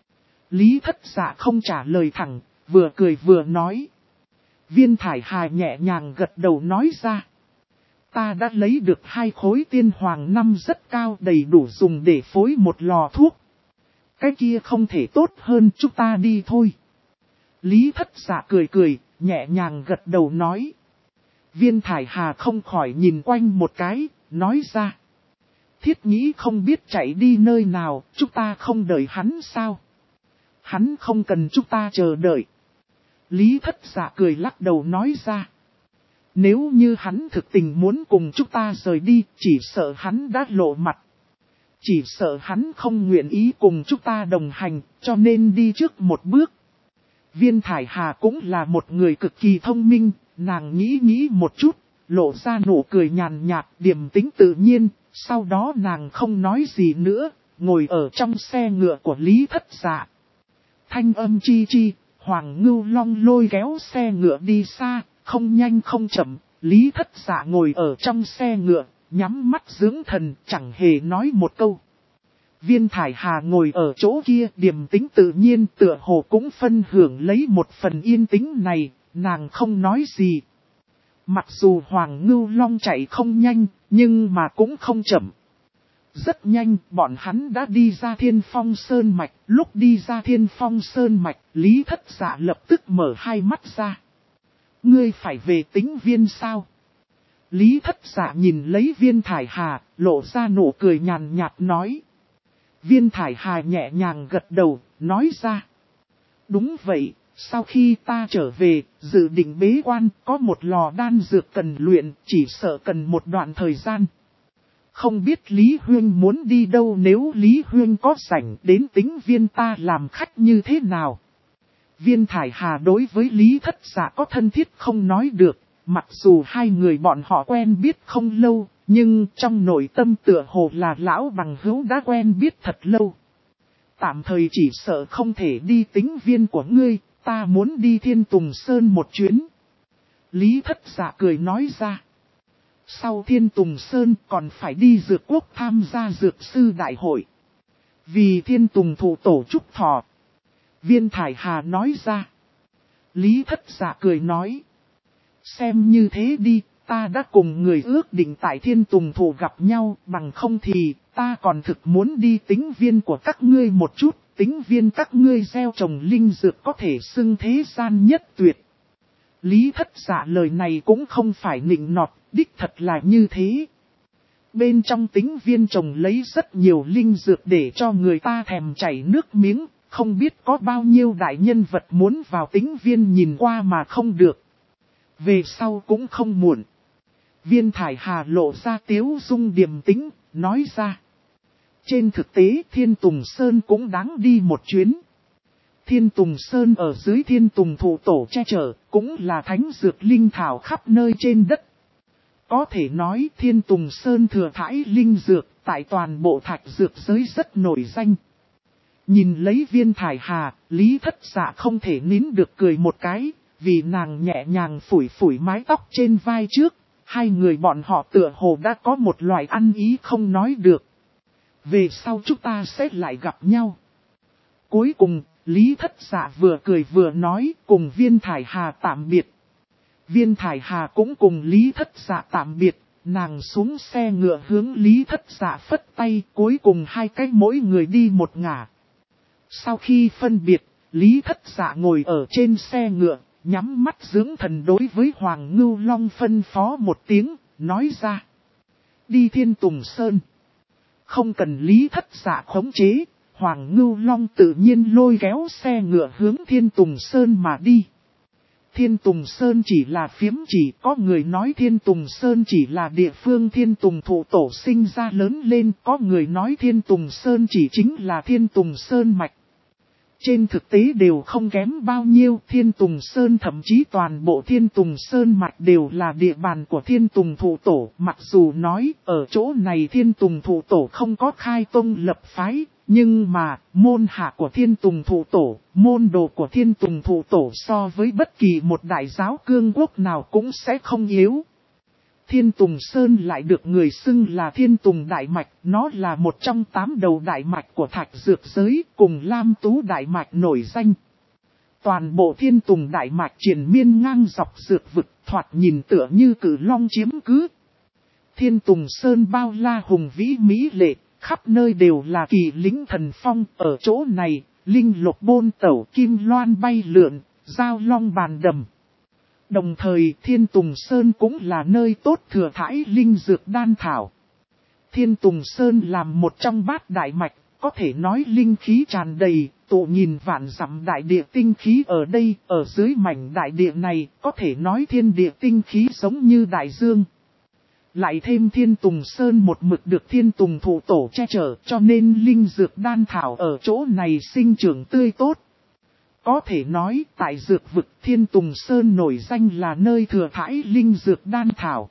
Lý Thất Dạ không trả lời thẳng, vừa cười vừa nói. Viên Thải Hà nhẹ nhàng gật đầu nói ra. Ta đã lấy được 2 khối tiên hoàng năm rất cao, đầy đủ dùng để phối một lò thuốc. Cái kia không thể tốt hơn, chúng ta đi thôi. Lý Thất Dạ cười cười, nhẹ nhàng gật đầu nói. Viên Thải Hà không khỏi nhìn quanh một cái, nói ra. Thiết Nhĩ không biết chạy đi nơi nào, chúng ta không đợi hắn sao? Hắn không cần chúng ta chờ đợi. Lý Thất Dạ cười lắc đầu nói ra. Nếu như hắn thực tình muốn cùng chúng ta rời đi, chỉ sợ hắn đã lộ mặt. Chỉ sợ hắn không nguyện ý cùng chúng ta đồng hành, cho nên đi trước một bước. Viên Thải Hà cũng là một người cực kỳ thông minh, nàng nghĩ một chút, lộ ra nụ cười nhàn nhạt, điềm tĩnh tự nhiên, sau đó nàng không nói gì nữa, ngồi ở trong xe ngựa của Lý Thất Dạ. Thanh âm chi chi, Hoàng Ngưu Long lôi kéo xe ngựa đi xa, không nhanh không chậm, Lý Thất Dạ ngồi ở trong xe ngựa, nhắm mắt dưỡng thần, chẳng hề nói một câu. Viên Thải Hà ngồi ở chỗ kia điềm tĩnh tự nhiên, tựa hồ cũng phân hưởng lấy một phần yên tĩnh này, nàng không nói gì. Mặc dù Hoàng Ngưu Long chạy không nhanh, nhưng mà cũng không chậm. Rất nhanh, bọn hắn đã đi ra Thiên Phong Sơn Mạch. Lúc đi ra Thiên Phong Sơn Mạch, Lý Thất Dạ lập tức mở hai mắt ra. Ngươi phải về Tĩnh Viên sao? Lý Thất Dạ nhìn lấy Viên Thải Hà, lộ ra nụ cười nhàn nhạt nói. Viên Thải Hà nhẹ nhàng gật đầu, nói ra. Đúng vậy, sau khi ta trở về, dự định bế quan, có một lò đan dược cần luyện, chỉ sợ cần một đoạn thời gian. Không biết Lý Huyên muốn đi đâu, nếu Lý Huyên có rảnh đến Tĩnh Viên ta làm khách như thế nào. Viên Thải Hà đối với Lý Thất Dạ có thân thiết không nói được, mặc dù hai người bọn họ quen biết không lâu, nhưng trong nội tâm tựa hồ là lão bằng hữu đã quen biết thật lâu. Tạm thời chỉ sợ không thể đi Tĩnh Viên của ngươi, ta muốn đi Thiên Tùng Sơn một chuyến. Lý Thất Dạ cười nói ra. Sau Thiên Tùng Sơn còn phải đi Dược Quốc tham gia Dược Sư Đại hội. Vì Thiên Tùng thụ tổ chúc thọ. Viên Thải Hà nói ra. Lý Thất Dạ cười nói. Xem như thế đi, ta đã cùng người ước định tại Thiên Tùng thụ gặp nhau, bằng không thì ta còn thực muốn đi Tĩnh Viên của các ngươi một chút. Tĩnh Viên các ngươi gieo trồng linh dược có thể xưng thế gian nhất tuyệt. Lý Thất Dạ lời này cũng không phải nịnh nọt, đích thật là như thế. Bên trong Tĩnh Viên trồng lấy rất nhiều linh dược để cho người ta thèm chảy nước miếng, không biết có bao nhiêu đại nhân vật muốn vào Tĩnh Viên nhìn qua mà không được. Về sau cũng không muộn. Viên Thải Hà lộ ra tiếu dung điềm tĩnh, nói ra. Trên thực tế Thiên Tùng Sơn cũng đáng đi một chuyến. Thiên Tùng Sơn ở dưới Thiên Tùng thụ tổ che chở, cũng là thánh dược linh thảo khắp nơi trên đất. Có thể nói Thiên Tùng Sơn thừa thãi linh dược, tại toàn bộ thạch dược giới rất nổi danh. Nhìn lấy Viên Thải Hà, Lý Thất Dạ không thể nín được cười một cái, vì nàng nhẹ nhàng phủi phủi mái tóc trên vai trước. Hai người bọn họ tựa hồ đã có một loại ăn ý không nói được. Về sau chúng ta sẽ lại gặp nhau. Cuối cùng, Lý Thất Dạ vừa cười vừa nói cùng Viên Thải Hà tạm biệt. Viên Thải Hà cũng cùng Lý Thất Dạ tạm biệt, nàng xuống xe ngựa hướng Lý Thất Dạ phất tay, cuối cùng hai cách mỗi người đi một ngả. Sau khi phân biệt, Lý Thất Dạ ngồi ở trên xe ngựa, nhắm mắt dưỡng thần đối với Hoàng Ngưu Long phân phó một tiếng, nói ra. Đi Thiên Tùng Sơn. Không cần Lý Thất Dạ khống chế, Hoàng Ngưu Long tự nhiên lôi kéo xe ngựa hướng Thiên Tùng Sơn mà đi. Thiên Tùng Sơn chỉ là phiếm chỉ, có người nói Thiên Tùng Sơn chỉ là địa phương Thiên Tùng thụ tổ sinh ra lớn lên, có người nói Thiên Tùng Sơn chỉ chính là Thiên Tùng Sơn mạch. Trên thực tế đều không kém bao nhiêu, Thiên Tùng Sơn thậm chí toàn bộ Thiên Tùng Sơn mạch đều là địa bàn của Thiên Tùng thụ tổ. Mặc dù nói ở chỗ này Thiên Tùng thụ tổ không có khai tông lập phái, nhưng mà môn hạ của Thiên Tùng thụ tổ, môn đồ của Thiên Tùng thụ tổ so với bất kỳ một đại giáo cương quốc nào cũng sẽ không yếu. Thiên Tùng Sơn lại được người xưng là Thiên Tùng Đại Mạch, nó là một trong 8 đầu đại mạch của thạch dược giới, cùng Lam Tú Đại Mạch nổi danh. Toàn bộ Thiên Tùng Đại Mạch triền miên ngang dọc dược vực, thoạt nhìn tựa như cử long chiếm cứ. Thiên Tùng Sơn bao la hùng vĩ mỹ lệ, khắp nơi đều là kỳ lĩnh thần phong, ở chỗ này, linh lục bôn tẩu kim loan bay lượn, giao long bàn đầm. Đồng thời Thiên Tùng Sơn cũng là nơi tốt thừa thãi linh dược đan thảo. Thiên Tùng Sơn làm một trong 8 đại mạch, có thể nói linh khí tràn đầy, tụ nhìn vạn dặm đại địa tinh khí ở đây, ở dưới mảnh đại địa này, có thể nói thiên địa tinh khí giống như đại dương. Lại thêm Thiên Tùng Sơn một mực được Thiên Tùng thụ tổ che chở, cho nên linh dược đan thảo ở chỗ này sinh trưởng tươi tốt. Có thể nói tại dược vực Thiên Tùng Sơn nổi danh là nơi thừa thãi linh dược đan thảo.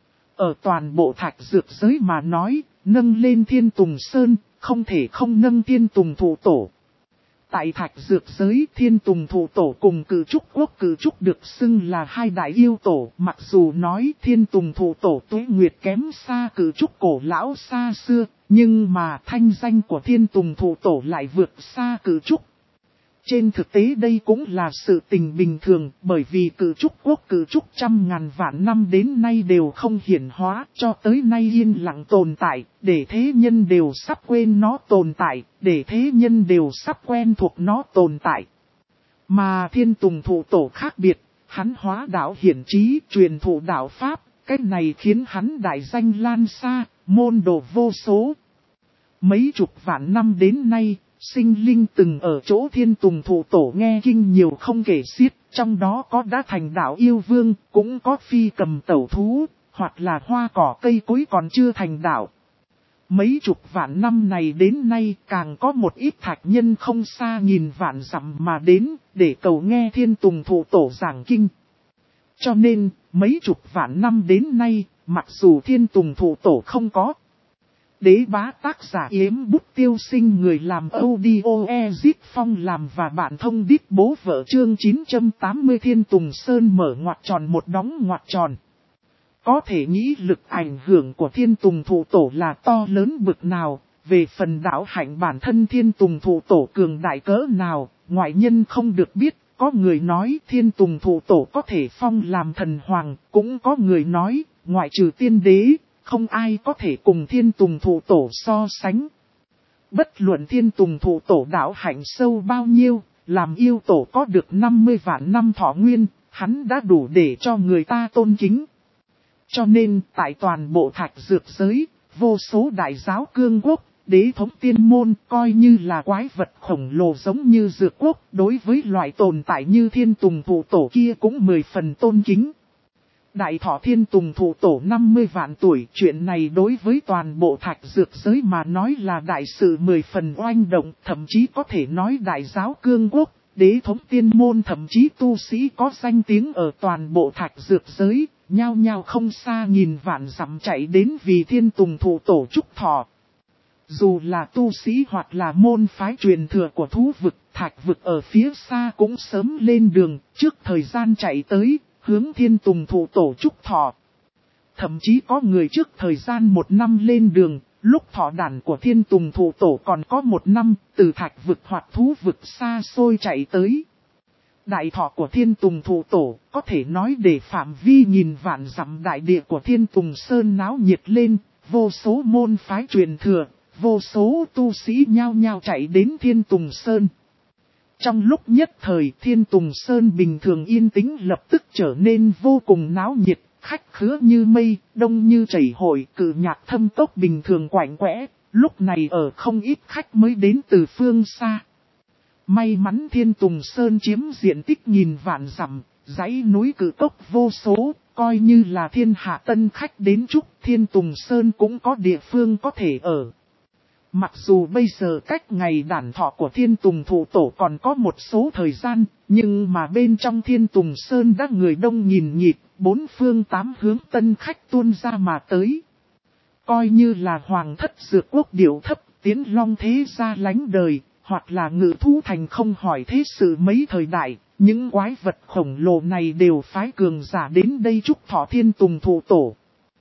Ở toàn bộ thạch dược giới mà nói, nâng lên Thiên Tùng Sơn, không thể không nâng Thiên Tùng thụ tổ. Tại thạch dược giới Thiên Tùng thụ tổ cùng Cử Trúc Quốc Cử Trúc được xưng là hai đại yêu tổ. Mặc dù nói Thiên Tùng thụ tổ tuế nguyệt kém xa Cử Trúc cổ lão xa xưa, nhưng mà thanh danh của Thiên Tùng thụ tổ lại vượt xa Cử Trúc. Trên thực tế đây cũng là sự tình bình thường, bởi vì Cử Trúc Quốc Cử Trúc trăm ngàn vạn năm đến nay đều không hiển hóa, cho tới nay yên lặng tồn tại, để thế nhân đều sắp quên nó tồn tại, để thế nhân đều sắp quen thuộc nó tồn tại. Mà Thiên Tùng thụ tổ khác biệt, hắn hóa đạo hiển trí, truyền thụ đạo Pháp, Cái này khiến hắn đại danh lan xa, môn đồ vô số. Mấy chục vạn năm đến nay, sinh linh từng ở chỗ Thiên Tùng Thụ Tổ nghe kinh nhiều không kể xiết, trong đó có đã thành đạo yêu vương, cũng có phi cầm tẩu thú, hoặc là hoa cỏ cây cối còn chưa thành đạo. Mấy chục vạn năm này đến nay càng có một ít thạch nhân không xa nghìn vạn dặm mà đến, để cầu nghe Thiên Tùng Thụ Tổ giảng kinh. Cho nên, mấy chục vạn năm đến nay, mặc dù Thiên Tùng Thụ Tổ không có đế bá tác giả Yếm Bút Tiêu Sinh người làm audio Ezit Phong làm và bạn thông đít bố vợ chương 980 Thiên Tùng Sơn mở ngoặc tròn một đóng ngoặc tròn. Có thể nghĩ lực ảnh hưởng của Thiên Tùng Thụ Tổ là to lớn bực nào, về phần đạo hạnh bản thân Thiên Tùng Thụ Tổ cường đại cỡ nào, ngoại nhân không được biết. Có người nói Thiên Tùng Thụ Tổ có thể phong làm thần hoàng, cũng có người nói, ngoại trừ tiên đế, không ai có thể cùng Thiên Tùng Thụ Tổ so sánh. Bất luận Thiên Tùng Thụ Tổ đạo hạnh sâu bao nhiêu, làm yêu tổ có được 50 vạn năm thọ nguyên, hắn đã đủ để cho người ta tôn kính. Cho nên, tại toàn bộ thạch dược giới, vô số đại giáo cương quốc, đế thống tiên môn coi như là quái vật khổng lồ giống như dược quốc, đối với loại tồn tại như Thiên Tùng Thụ Tổ kia cũng 10 phần tôn kính. Đại thọ Thiên Tùng Thụ Tổ 50 vạn tuổi, chuyện này đối với toàn bộ thạch dược giới mà nói là đại sự 10 phần oanh động, thậm chí có thể nói đại giáo cương quốc, đế thống tiên môn thậm chí tu sĩ có danh tiếng ở toàn bộ thạch dược giới, nhao nhao không xa nghìn vạn dặm chạy đến vì Thiên Tùng Thụ Tổ chúc thọ. Dù là tu sĩ hoặc là môn phái truyền thừa của thú vực, thạch vực ở phía xa cũng sớm lên đường, trước thời gian chạy tới, hướng Thiên Tùng Thụ Tổ chúc thọ. Thậm chí có người trước thời gian 1 năm lên đường, lúc thọ đản của Thiên Tùng Thụ Tổ còn có 1 năm, từ thạch vực hoặc thú vực xa xôi chạy tới. Đại thọ của Thiên Tùng Thụ Tổ có thể nói để phạm vi nghìn vạn dặm đại địa của Thiên Tùng Sơn náo nhiệt lên, vô số môn phái truyền thừa, vô số tu sĩ nhao nhao chạy đến Thiên Tùng Sơn. Trong lúc nhất thời Thiên Tùng Sơn bình thường yên tĩnh lập tức trở nên vô cùng náo nhiệt, khách khứa như mây, đông như chảy hội, cự nhạc thâm tốc bình thường quạnh quẽ, lúc này ở không ít khách mới đến từ phương xa. May mắn Thiên Tùng Sơn chiếm diện tích nghìn vạn dặm, dãy núi cự tốc vô số, coi như là thiên hạ tân khách đến chúc Thiên Tùng Sơn cũng có địa phương có thể ở. Mặc dù bây giờ cách ngày đản thọ của Thiên Tùng Thụ Tổ còn có một số thời gian, nhưng mà bên trong Thiên Tùng Sơn đã người đông nghìn nghịt, 4 phương 8 hướng tân khách tuôn ra mà tới. Coi như là hoàng thất dược quốc điệu thấp, tiến long thế gia lánh đời, hoặc là ngự thú thành không hỏi thế sự mấy thời đại, những quái vật khổng lồ này đều phái cường giả đến đây chúc thọ Thiên Tùng Thụ Tổ.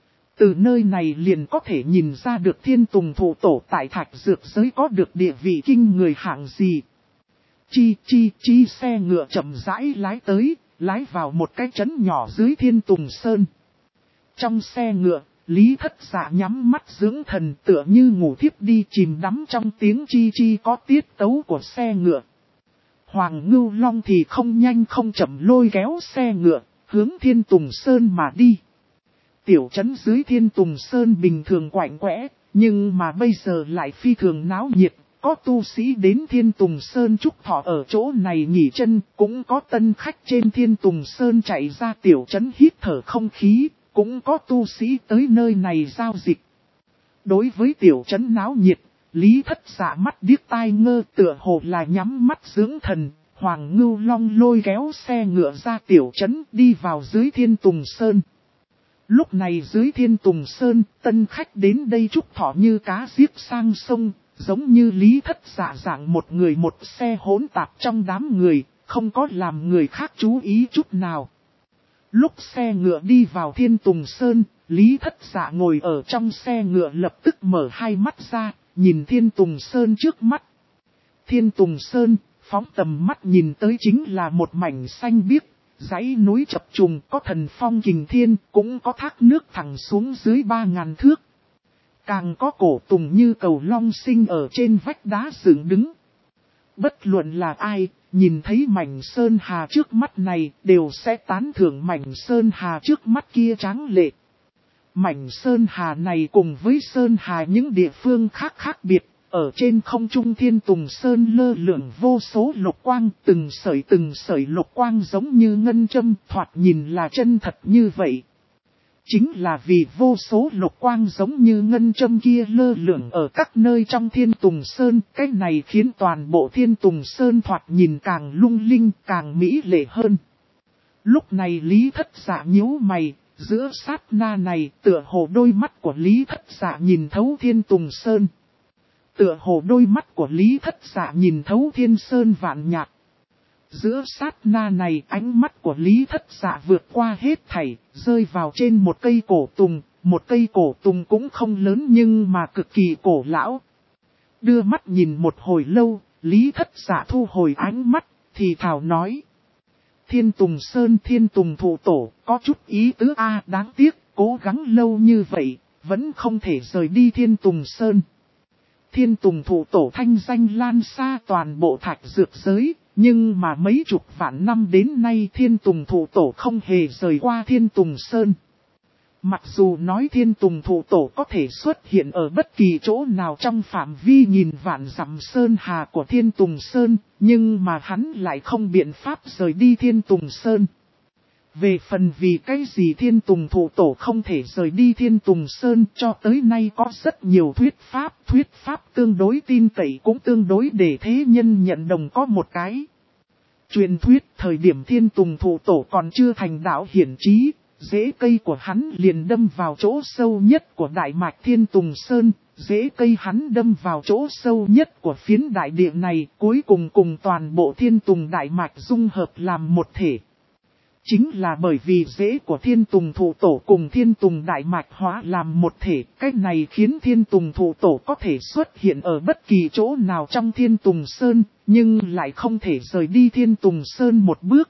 Từ nơi này liền có thể nhìn ra được Thiên Tùng Thụ Tổ tại thạch dược giới có được địa vị kinh người hạng gì. Chi xe ngựa chậm rãi lái tới, lái vào một cái trấn nhỏ dưới Thiên Tùng Sơn. Trong xe ngựa, Lý Thất Dạ nhắm mắt dưỡng thần tựa như ngủ thiếp đi chìm đắm trong tiếng chi có tiết tấu của xe ngựa. Hoàng Ngưu Long thì không nhanh không chậm lôi kéo xe ngựa, hướng Thiên Tùng Sơn mà đi. Tiểu trấn dưới Thiên Tùng Sơn bình thường quạnh quẽ, nhưng mà bây giờ lại phi thường náo nhiệt, có tu sĩ đến Thiên Tùng Sơn chúc thọ ở chỗ này nghỉ chân, cũng có tân khách trên Thiên Tùng Sơn chạy ra tiểu trấn hít thở không khí, cũng có tu sĩ tới nơi này giao dịch. Đối với tiểu trấn náo nhiệt, Lý Thất Dạ mắt điếc tai ngơ tựa hồ là nhắm mắt dưỡng thần, Hoàng Ngưu Long lôi kéo xe ngựa ra tiểu trấn đi vào dưới Thiên Tùng Sơn. Lúc này dưới Thiên Tùng Sơn, tân khách đến đây chúc thọ như cá giết sang sông, giống như Lý Thất Dạ dạng một người một xe hỗn tạp trong đám người, không có làm người khác chú ý chút nào. Lúc xe ngựa đi vào Thiên Tùng Sơn, Lý Thất Dạ ngồi ở trong xe ngựa lập tức mở hai mắt ra, nhìn Thiên Tùng Sơn trước mắt. Thiên Tùng Sơn, phóng tầm mắt nhìn tới chính là một mảnh xanh biếc. Dãy núi chập trùng có thần phong kình thiên, cũng có thác nước thẳng xuống dưới 3000 thước. Càng có cổ tùng như cầu long sinh ở trên vách đá dựng đứng. Bất luận là ai, nhìn thấy mảnh sơn hà trước mắt này, đều sẽ tán thưởng mảnh sơn hà trước mắt kia tráng lệ. Mảnh sơn hà này cùng với sơn hà những địa phương khác khác biệt, ở trên không trung Thiên Tùng Sơn lơ lửng vô số lục quang, từng sợi lục quang giống như ngân châm, thoạt nhìn là chân thật như vậy. Chính là vì vô số lục quang giống như ngân châm kia lơ lửng ở các nơi trong Thiên Tùng Sơn, cái này khiến toàn bộ Thiên Tùng Sơn thoạt nhìn càng lung linh, càng mỹ lệ hơn. Lúc này Lý Thất Dạ nhíu mày, giữa sát na này tựa hồ đôi mắt của Lý Thất Dạ nhìn thấu Thiên Tùng Sơn. Tựa hồ đôi mắt của Lý Thất Dạ nhìn thấu thiên sơn vạn nhạc. Giữa sát na này ánh mắt của Lý Thất Dạ vượt qua hết thảy, rơi vào trên một cây cổ tùng. Một cây cổ tùng cũng không lớn nhưng mà cực kỳ cổ lão. Đưa mắt nhìn một hồi lâu, Lý Thất Dạ thu hồi ánh mắt, thì thào nói. Thiên Tùng Sơn Thiên Tùng Thụ Tổ, có chút ý tứ đáng tiếc, cố gắng lâu như vậy, vẫn không thể rời đi Thiên Tùng Sơn. Thiên Tùng Thụ Tổ thanh danh lan xa toàn bộ thạch dược giới, nhưng mà mấy chục vạn năm đến nay Thiên Tùng Thụ Tổ không hề rời qua Thiên Tùng Sơn. Mặc dù nói Thiên Tùng Thụ Tổ có thể xuất hiện ở bất kỳ chỗ nào trong phạm vi nghìn vạn dặm sơn hà của Thiên Tùng Sơn, nhưng mà hắn lại không biện pháp rời đi Thiên Tùng Sơn. Về phần vì cái gì Thiên Tùng Thụ Tổ không thể rời đi Thiên Tùng Sơn, cho tới nay có rất nhiều thuyết pháp tương đối tin cậy cũng tương đối để thế nhân nhận đồng có một cái. Truyền thuyết thời điểm Thiên Tùng Thụ Tổ còn chưa thành đạo hiển trí, rễ cây của hắn liền đâm vào chỗ sâu nhất của Đại Mạch Thiên Tùng Sơn, rễ cây hắn đâm vào chỗ sâu nhất của phiến đại địa này, cuối cùng cùng toàn bộ Thiên Tùng Đại Mạch dung hợp làm một thể. Chính là bởi vì rễ của Thiên Tùng Thụ Tổ cùng Thiên Tùng Đại Mạch hóa làm một thể, cái này khiến Thiên Tùng Thụ Tổ có thể xuất hiện ở bất kỳ chỗ nào trong Thiên Tùng Sơn, nhưng lại không thể rời đi Thiên Tùng Sơn một bước.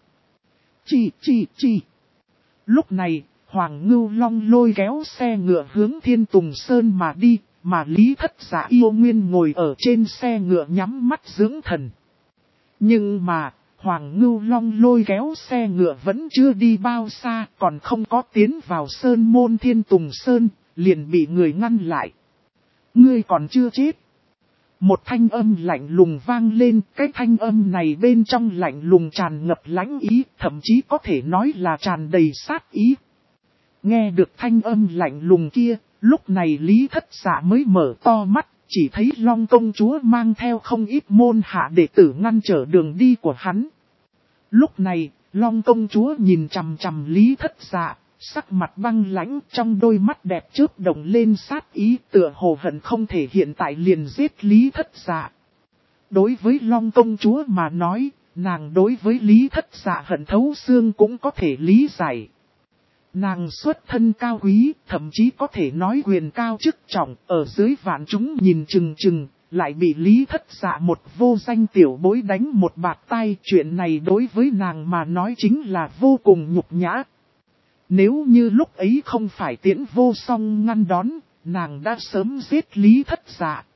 Chi. Lúc này, Hoàng Ngưu Long lôi kéo xe ngựa hướng Thiên Tùng Sơn mà đi, mà Lý Thất Dạ yêu nguyên ngồi ở trên xe ngựa nhắm mắt dưỡng thần. Nhưng mà, Hoàng Ngưu Long lôi kéo xe ngựa vẫn chưa đi bao xa, còn không có tiến vào Sơn môn Thiên Tùng Sơn, liền bị người ngăn lại. Ngươi còn chưa chết. Một thanh âm lạnh lùng vang lên, cái thanh âm này bên trong lạnh lùng tràn ngập lãnh ý, thậm chí có thể nói là tràn đầy sát ý. Nghe được thanh âm lạnh lùng kia, lúc này Lý Thất Dạ mới mở to mắt, chỉ thấy Long công chúa mang theo không ít môn hạ đệ tử ngăn trở đường đi của hắn. Lúc này, Long công chúa nhìn chằm chằm Lý Thất Dạ, sắc mặt băng lãnh, trong đôi mắt đẹp chớp động lên sát ý, tựa hồ hận không thể hiện tại liền giết Lý Thất Dạ. Đối với Long công chúa mà nói, nàng đối với Lý Thất Dạ hận thấu xương cũng có thể lý giải. Nàng xuất thân cao quý, thậm chí có thể nói quyền cao chức trọng, ở dưới vạn chúng nhìn chừng, lại bị Lý Thất Dạ một vô danh tiểu bối đánh một bạt tay. Chuyện này đối với nàng mà nói chính là vô cùng nhục nhã. Nếu như lúc ấy không phải Tiễn Vô Song ngăn đón, nàng đã sớm giết Lý Thất Dạ.